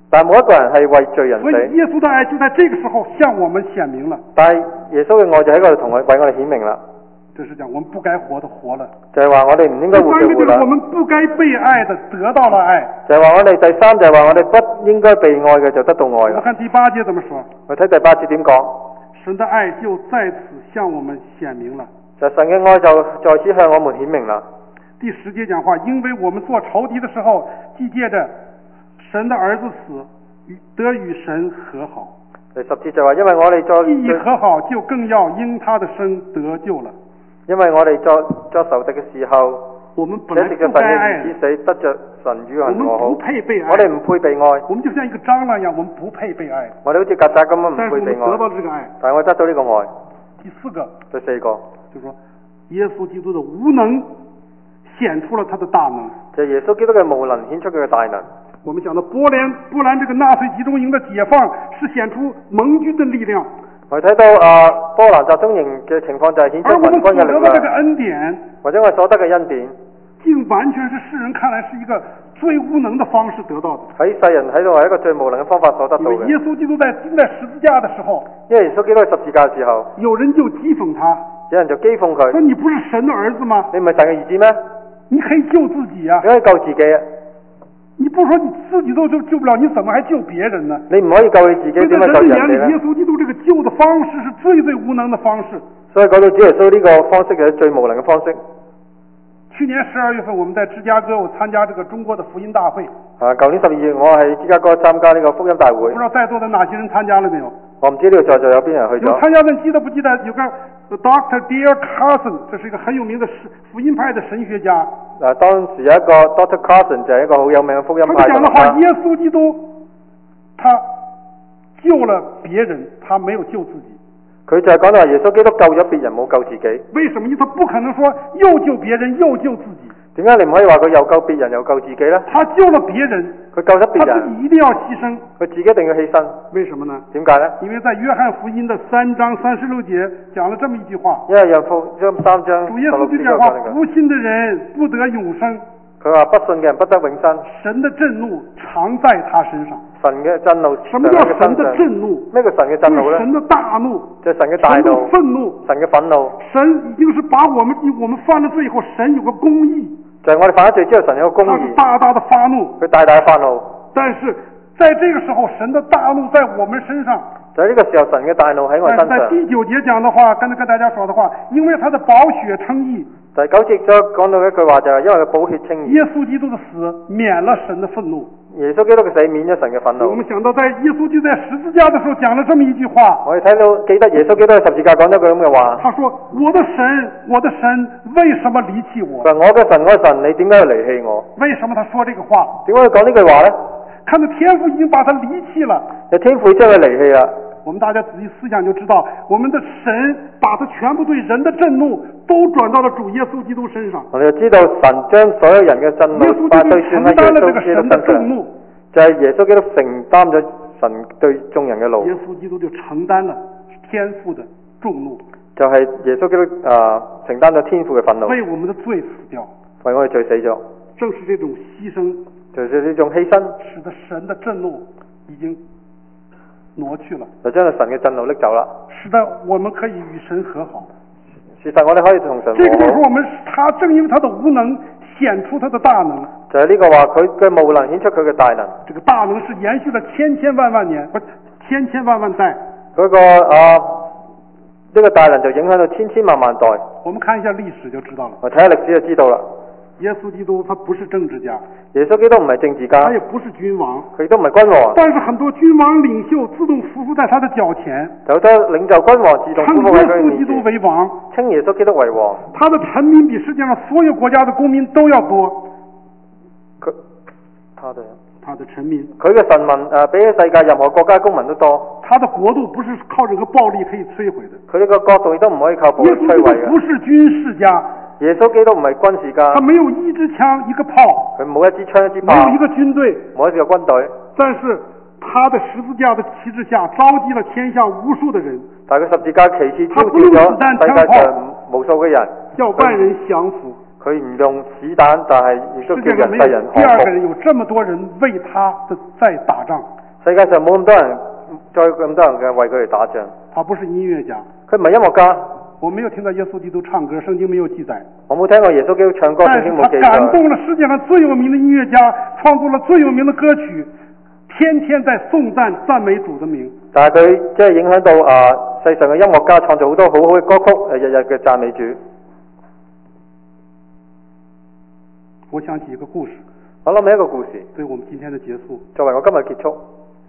S3: 但冇一個人係為罪人死。
S2: 所以耶穌的愛就在這個時候向我們顯明了。
S3: 但係耶穌嘅愛就喺嗰度同我為我哋顯明啦。
S2: 就是講我們不該活的活了。
S3: 就係話我哋唔應該活嘅活啦。
S2: 我們不該被愛的得到了愛。
S3: 就係話我哋第三就係話我哋不應該被愛嘅就得到愛啦。
S2: 我看第八節怎麼說？
S3: 我睇第八節點講？
S2: 神的愛就在此向我們顯明了。
S3: 就神嘅愛就在此向我們顯明啦。
S2: 第十節講話，因為我們做仇敵的時候，既借着神的兒子死，得與神和好。
S3: 第十節就話，因為我哋作
S2: 既已和好，就更要因他的生得救了。
S3: 因為我哋作作仇敵嘅時候，
S2: 我們本來不該愛，
S3: 死得着神與人和好。
S2: 我們不配被愛，
S3: 我哋唔配被愛。
S2: 我們就像一個蟑螂一樣，我們不配被愛。
S3: 我哋好似曱甴咁樣唔配被愛。
S2: 但是我們得到這個愛，
S3: 但係我得到呢個愛。
S2: 第四個，
S3: 第四個，
S2: 就是說耶穌基督的無能顯出了他的大能。
S3: 就係耶穌基督嘅無能顯出佢嘅大能。
S2: 我們講到波蘭波蘭這個納粹集中營的解放，是顯出盟軍的力量。
S3: 我睇到啊波蘭集中營嘅情況就係顯出盟軍嘅力量。而我們所得的這個恩典，或者我所得嘅恩典，
S2: 竟完全是世人看來是一個最無能的方式得到的。
S3: 喺世人睇到係一個最無能嘅方法所得到嘅。
S2: 耶穌基督在釘在十字架的時候，
S3: 因為耶穌基督喺十字架嘅時候，
S2: 有人就譏諷他，
S3: 有人就譏諷佢，
S2: 說你不是神的兒子嗎？
S3: 你唔係神嘅兒子咩？
S2: 你可以救自己啊！
S3: 你可以救自己啊！
S2: 你不說你自己都救救不了，你怎麼還救別人呢？
S3: 你唔可以救你自己，點解救人哋呢？
S2: 耶穌基督這個救的方式是最最無能的方式。
S3: 所以講到主耶穌呢個方式係最無能嘅方式。
S2: 去年十二月份，我們在芝加哥，我參加這個中國的福音大會。啊，
S3: 舊年十二月我喺芝加哥參加呢個福音大會。
S2: 不知道在座的哪些人參加了沒有？
S3: 我唔知呢個在座有邊人去咗。
S2: 有參加的，記得不記得有個 Doctor Dale Carson， 這是一個很有名的福音派的神學家。
S3: 嗱，當時有一個 Doctor Carson 就係一個好有名嘅福音派。
S2: 他講的話，耶穌基督他救了別人，他沒有救自己。
S3: 佢就係講到話耶穌基督救咗別人，冇救自己。
S2: 為什麼？因為他不可能說又救別人又救自己。
S3: 點解你唔可以話佢又救別人又救自己呢？
S2: 他救了別人，
S3: 佢救咗別人，
S2: 他自己一定要犧牲，
S3: 佢自己一定要犧牲。
S2: 為什麼呢？
S3: 點解呢？
S2: 因為在約翰福音的三章三十六節講了這麼一句話。
S3: 因為約翰福音三章
S2: 主耶穌就講話：不信的人不得永生。
S3: 佢話不信嘅人不得永生。
S2: 神的震怒常在他身上。
S3: 神嘅震怒。
S2: 什麼叫神的震怒？
S3: 咩叫神嘅震怒呢？
S2: 神的大怒。
S3: 就係神嘅大怒。
S2: 神的憤怒。
S3: 神嘅憤怒。
S2: 神已經是把我們我們犯了罪以後，神有個公義。
S3: 就係我哋犯咗罪之後，神有個公義。
S2: 他大大的發怒。
S3: 佢大大嘅發怒。
S2: 但是在這個時候，神的大怒在我們身上。
S3: 就喺呢個時候，神嘅大怒喺我身上。
S2: 但是在第九節講的話，跟跟大家說的話，因為他的寶血稱義。
S3: 第九節所講到一句話就係因為佢寶血稱義。
S2: 耶穌基督的死免了神的憤怒。
S3: 耶穌基督嘅死免咗神嘅憤怒。
S2: 我們想到在耶穌基督在十字架的時候講了這麼一句話。
S3: 我哋睇到記得耶穌基督喺十字架講咗句咁嘅話。
S2: 他說：我的神，我的神，為什麼離棄我？
S3: 我嘅神，我嘅神，你點解要離棄我？
S2: 為什麼他說這個話？
S3: 點解要講呢句話呢？
S2: 看到天父已經把他離棄了。
S3: 天父將佢離棄啦。
S2: 我們大家仔細思想就知道，我們的神把他全部對人的震怒都轉到了主耶穌基督身上。
S3: 我哋就知道神將所有人嘅震怒把對轉喺耶穌基督身上，就係耶穌基督承擔咗神對眾人嘅怒。
S2: 耶穌基督就承擔了天父的眾怒，
S3: 就係耶穌基督啊承擔咗天父嘅憤怒，
S2: 為我們的罪死掉，
S3: 為我哋罪死咗。
S2: 正是這種犧牲，
S3: 就是呢種犧牲，
S2: 使得神的震怒已經挪去了，
S3: 就將神嘅震怒拎走啦，
S2: 使得我們可以與神和好。
S3: 事實我哋可以同神和好。
S2: 這個就是我們，他正因為他的無能顯出他的大能。
S3: 就係呢個話，佢嘅無能顯出佢嘅大能。
S2: 這個大能是延續了千千萬萬年，不，千千萬萬代。
S3: 嗰個啊，呢個大能就影響到千千萬萬代。
S2: 我們看一下歷史就知道了。
S3: 我睇下歷史就知道啦。
S2: 耶穌基督他不是政治家，
S3: 耶穌基督唔係政治家，
S2: 他也不是君王，
S3: 佢亦都唔係君王。
S2: 但是很多君王領袖自動匍匐在他的腳前，
S3: 有好多領袖君王自動匍匐喺佢面前，稱耶穌基督
S2: 為王，
S3: 稱耶穌基督為王。
S2: 他的臣民比世界上所有國家的公民都要多。
S3: 佢，他的
S2: 他的臣民，
S3: 佢嘅臣民誒，比起世界任何國家公民都多。
S2: 他的國度不是靠這個暴力可以摧毀的，
S3: 佢呢個國度亦都唔可以靠暴力摧毀嘅。耶穌基督
S2: 不是軍事家。
S3: 耶穌基督唔係軍事家，
S2: 他沒有一支槍一個炮，
S3: 佢冇一支槍一支炮，
S2: 沒有一個軍隊，
S3: 冇一個軍隊。
S2: 但是他的十字架的旗幟下召集了天下無數的人，
S3: 但係佢十字架旗幟召集咗世界上無數嘅人，
S2: 叫萬人降服，
S3: 佢唔用子彈，但係亦都叫人世人
S2: 第二個人有這麼多人為他的在打仗。
S3: 世界上冇咁多人，再咁多人嘅為佢哋打仗。
S2: 他不是音樂家，
S3: 佢唔係音樂家。
S2: 我沒有聽到耶穌基督唱歌，聖經沒有記載。
S3: 我冇聽過耶穌基督唱歌，聖經冇記載。
S2: 但是他感動了世界上最有名的音樂家，創作了最有名的歌曲，天天在頌讚讚美主的名。
S3: 但係佢即係影響到啊、呃、世上嘅音樂家創造好多好好嘅歌曲，誒日日嘅讚美主。
S2: 我想起一個故事。
S3: 我諗起一個故事，
S2: 對我們今天的結束。
S3: 作為我今日結束，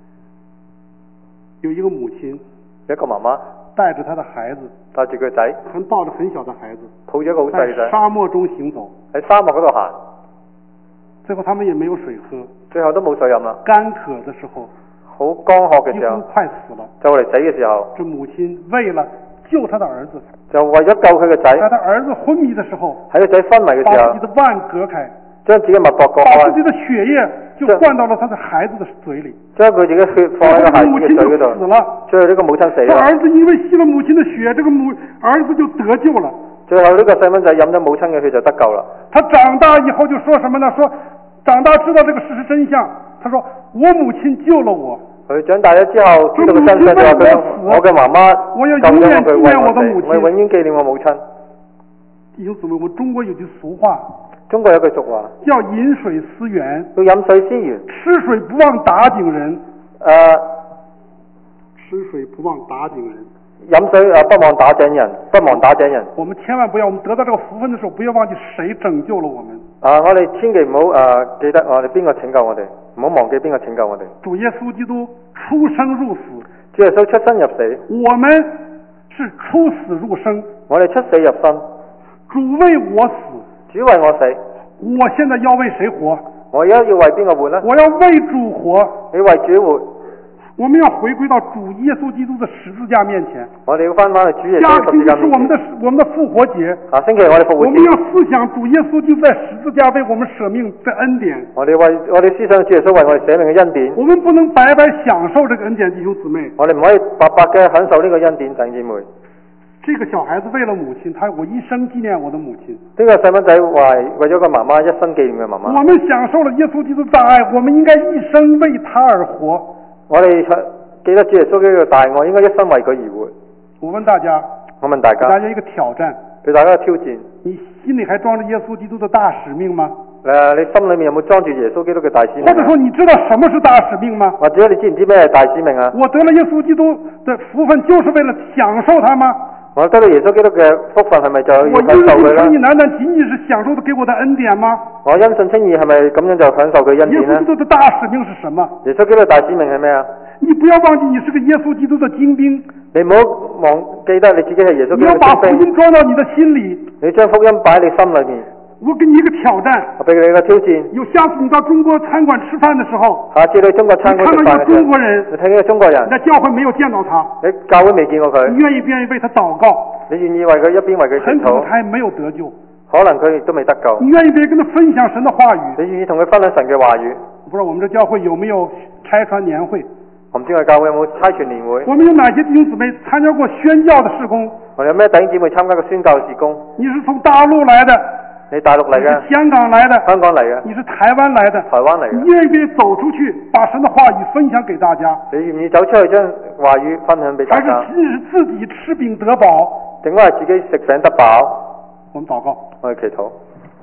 S2: 有一個母親，
S3: 有一個媽媽
S2: 帶着她的孩子，
S3: 帶住佢仔，
S2: 還抱着很小的孩子，
S3: 抱住一個好細仔，
S2: 在沙漠中行走，
S3: 喺沙漠嗰度行。
S2: 最後他們也沒有水喝，
S3: 最後都冇水飲啦。
S2: 乾渴的時候，
S3: 好乾渴嘅時候，
S2: 幾乎快死了。
S3: 就嚟死嘅時候，
S2: 這母親為了救他的兒子，
S3: 就為咗救佢嘅仔，
S2: 在他兒子昏迷的時候，
S3: 喺個仔昏迷嘅時候，
S2: 把自己的腕割開，
S3: 將自己嘅脈搏割開，
S2: 把自己的血液就灌到了他的孩子的嘴裏，
S3: 將佢自己嘅血放喺個孩子嘅嘴嗰度，
S2: 死了。
S3: 最後呢個母親死了。
S2: 這兒子因為吸了母親的血，這個母兒子就得救了。
S3: 最後呢個細蚊仔飲咗母親嘅血就得救了。
S2: 他長大以後就說什麼呢？說長大知道這個事實真相，他說我母親救了我。
S3: 佢長大咗之後知道個真相就話佢我嘅媽媽救咗佢，為我死，我永遠紀念我母親。
S2: 弟兄姊妹，我們中國有句俗話，
S3: 中國有句俗話
S2: 叫飲水思源，
S3: 叫飲水思源，
S2: 吃水不忘打井人。誒、
S3: 呃，
S2: 吃水不忘打井人。
S3: 飲水誒不忘打井人，不忘打井人。
S2: 我們千萬不要，我們得到這個福分的時候，不要忘記誰拯救了我們。
S3: 啊！我哋千祈唔好誒記得我哋邊個拯救我哋，唔好忘記邊個拯救我哋。
S2: 主耶穌基督出生入死，
S3: 主耶穌出生入死，
S2: 我們是出死入生。
S3: 我哋出死入生，
S2: 主為我死，
S3: 主為我死。
S2: 我現在要為誰活？
S3: 我而家要為邊個活呢？
S2: 我要為主活。
S3: 你為主活。
S2: 我們要回歸到主耶穌基督的十字架面前。
S3: 我哋要翻翻去主耶穌十字架面前。
S2: 下星期是我們的我們的復活節。
S3: 啊，星期我哋復活節。
S2: 我們要思想主耶穌基督在十字架為我們捨命的恩典。
S3: 我哋為我哋思想主耶穌為我哋捨命嘅恩典。
S2: 我們不能白白享受這個恩典，弟兄姊妹。
S3: 我哋唔可以白白嘅享受呢個恩典，弟兄姊妹。
S2: 這個小孩子為了母親，他我一生紀念我的母親。
S3: 呢個細蚊仔為為咗個媽媽，一生紀念嘅媽媽。
S2: 我們享受了耶穌基督的大愛，我們應該一生為他而活。
S3: 我哋記得主耶穌基督嘅大愛，應該一生為佢而活。
S2: 我問大家，
S3: 我問大家，
S2: 給大家一個挑戰，
S3: 給大家一個挑戰。你
S2: 心裏還裝着耶穌基督的大使命嗎？
S3: 誒、呃，你心裏面有冇裝住耶穌基督嘅大使命？
S2: 或者說你知道什麼是大使命嗎？
S3: 或者你知唔知咩係大使命啊？
S2: 我得了耶穌基督的福分，就是為了享受它嗎？
S3: 我得到耶穌基督嘅福分，係咪就要享受佢咧？我因信稱義，
S2: 難道僅僅是享受給我的恩典嗎？
S3: 我因信稱義係咪咁樣就享受佢恩典呢？
S2: 耶穌基督的大使命是什麼？
S3: 耶穌基督嘅大使命係咩啊？
S2: 你不要忘記，你是個耶穌基督的精兵。
S3: 你唔好忘記得你自己係耶穌基督嘅精兵。
S2: 你要把福音裝到你的心裏。
S3: 你將福音擺喺你心裏面。
S2: 我給你一個挑戰。
S3: 我俾你一個挑戰。
S2: 有下次你到中國餐館吃飯的時候，
S3: 下次你中國餐館食飯嘅時候，
S2: 看到一個中國人，
S3: 你睇見一個中國人，
S2: 你在教會沒有見到他，
S3: 你教會未見過佢，
S2: 你願意不願意為他禱告？
S3: 你願意為佢一邊為佢祈禱？
S2: 很可能他還沒有得救，
S3: 可能佢亦都未得救。
S2: 你願意不願意跟他分享神的話語？
S3: 你願意同佢分享神嘅話語？
S2: 我不知道我們這教會有沒有拆船年會？
S3: 我唔知我教會有冇差傳年會？
S2: 我們有哪些弟兄姊妹參加過宣教的事工？
S3: 我哋有咩弟兄姊妹參加過宣教事工？
S2: 你是從大陸來的？
S3: 你大陸嚟嘅？
S2: 香港來的？
S3: 香港嚟嘅？
S2: 你是台灣來的？
S3: 台灣嚟嘅？
S2: 你願意不願意走出去，把神的話語分享給大家？
S3: 你願意走出去將話語分享俾大家？
S2: 還是僅僅是自己吃餅得飽？
S3: 定係自己食餅得飽？
S2: 我們禱告，
S3: 我哋祈禱。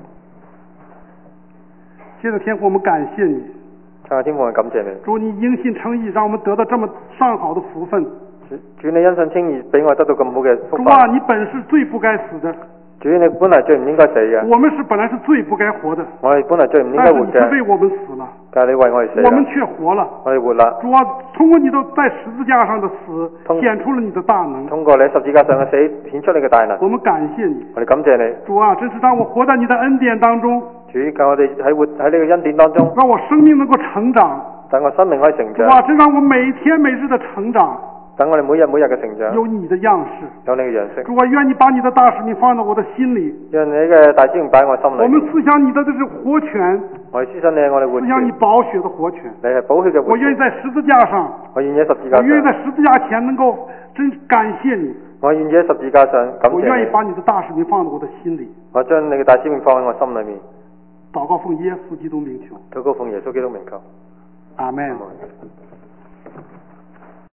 S2: 親愛的天父，我們感謝你。
S3: 親愛的天父，我感謝你。
S2: 主，你因信稱義，讓我們得到這麼上好的福分。
S3: 主，你因信稱義，俾我得到咁好嘅福分。
S2: 主啊，你本是最不該死的。
S3: 主，你本來最唔應該死嘅。
S2: 我們是本來是最不該活的。我哋
S3: 本來最唔應該活嘅。
S2: 但是你為我們死了。
S3: 但係你為我哋死。
S2: 我們卻活了。
S3: 我哋活啦。
S2: 主啊，通過你的在十字架上的死，顯出了你的大能。
S3: 通過你十字架上嘅死，顯出你嘅大能。
S2: 我們感謝你。
S3: 我哋感謝你。
S2: 主啊，真是讓我活在你的恩典當中。
S3: 主，教我哋喺活喺呢個恩典當中。
S2: 讓我生命能夠成長。
S3: 等我生命可以成長。
S2: 主啊，真讓我每天每日的成長。
S3: 等我哋每日每日嘅成長，
S2: 有你的樣式，
S3: 有你嘅樣式。
S2: 主啊，願你把你的大使命放到我的心裏，
S3: 讓你嘅大使命擺喺我心裏。
S2: 我們思想你的這是活泉，
S3: 我哋思想你係我哋活泉。
S2: 思想你寶血的活泉，
S3: 你係寶血嘅活泉。
S2: 我願意在十字架上，
S3: 我願意喺十字架上，
S2: 我願意在十字架前能夠真感謝你。
S3: 我願意喺十字架上感謝你。
S2: 我願意把你的大使命放在我的心裏。
S3: 我將你嘅大使命放喺我心裏面。
S2: 禱告奉耶穌基督名求。
S3: 禱告奉耶穌基督名求。
S2: 阿門。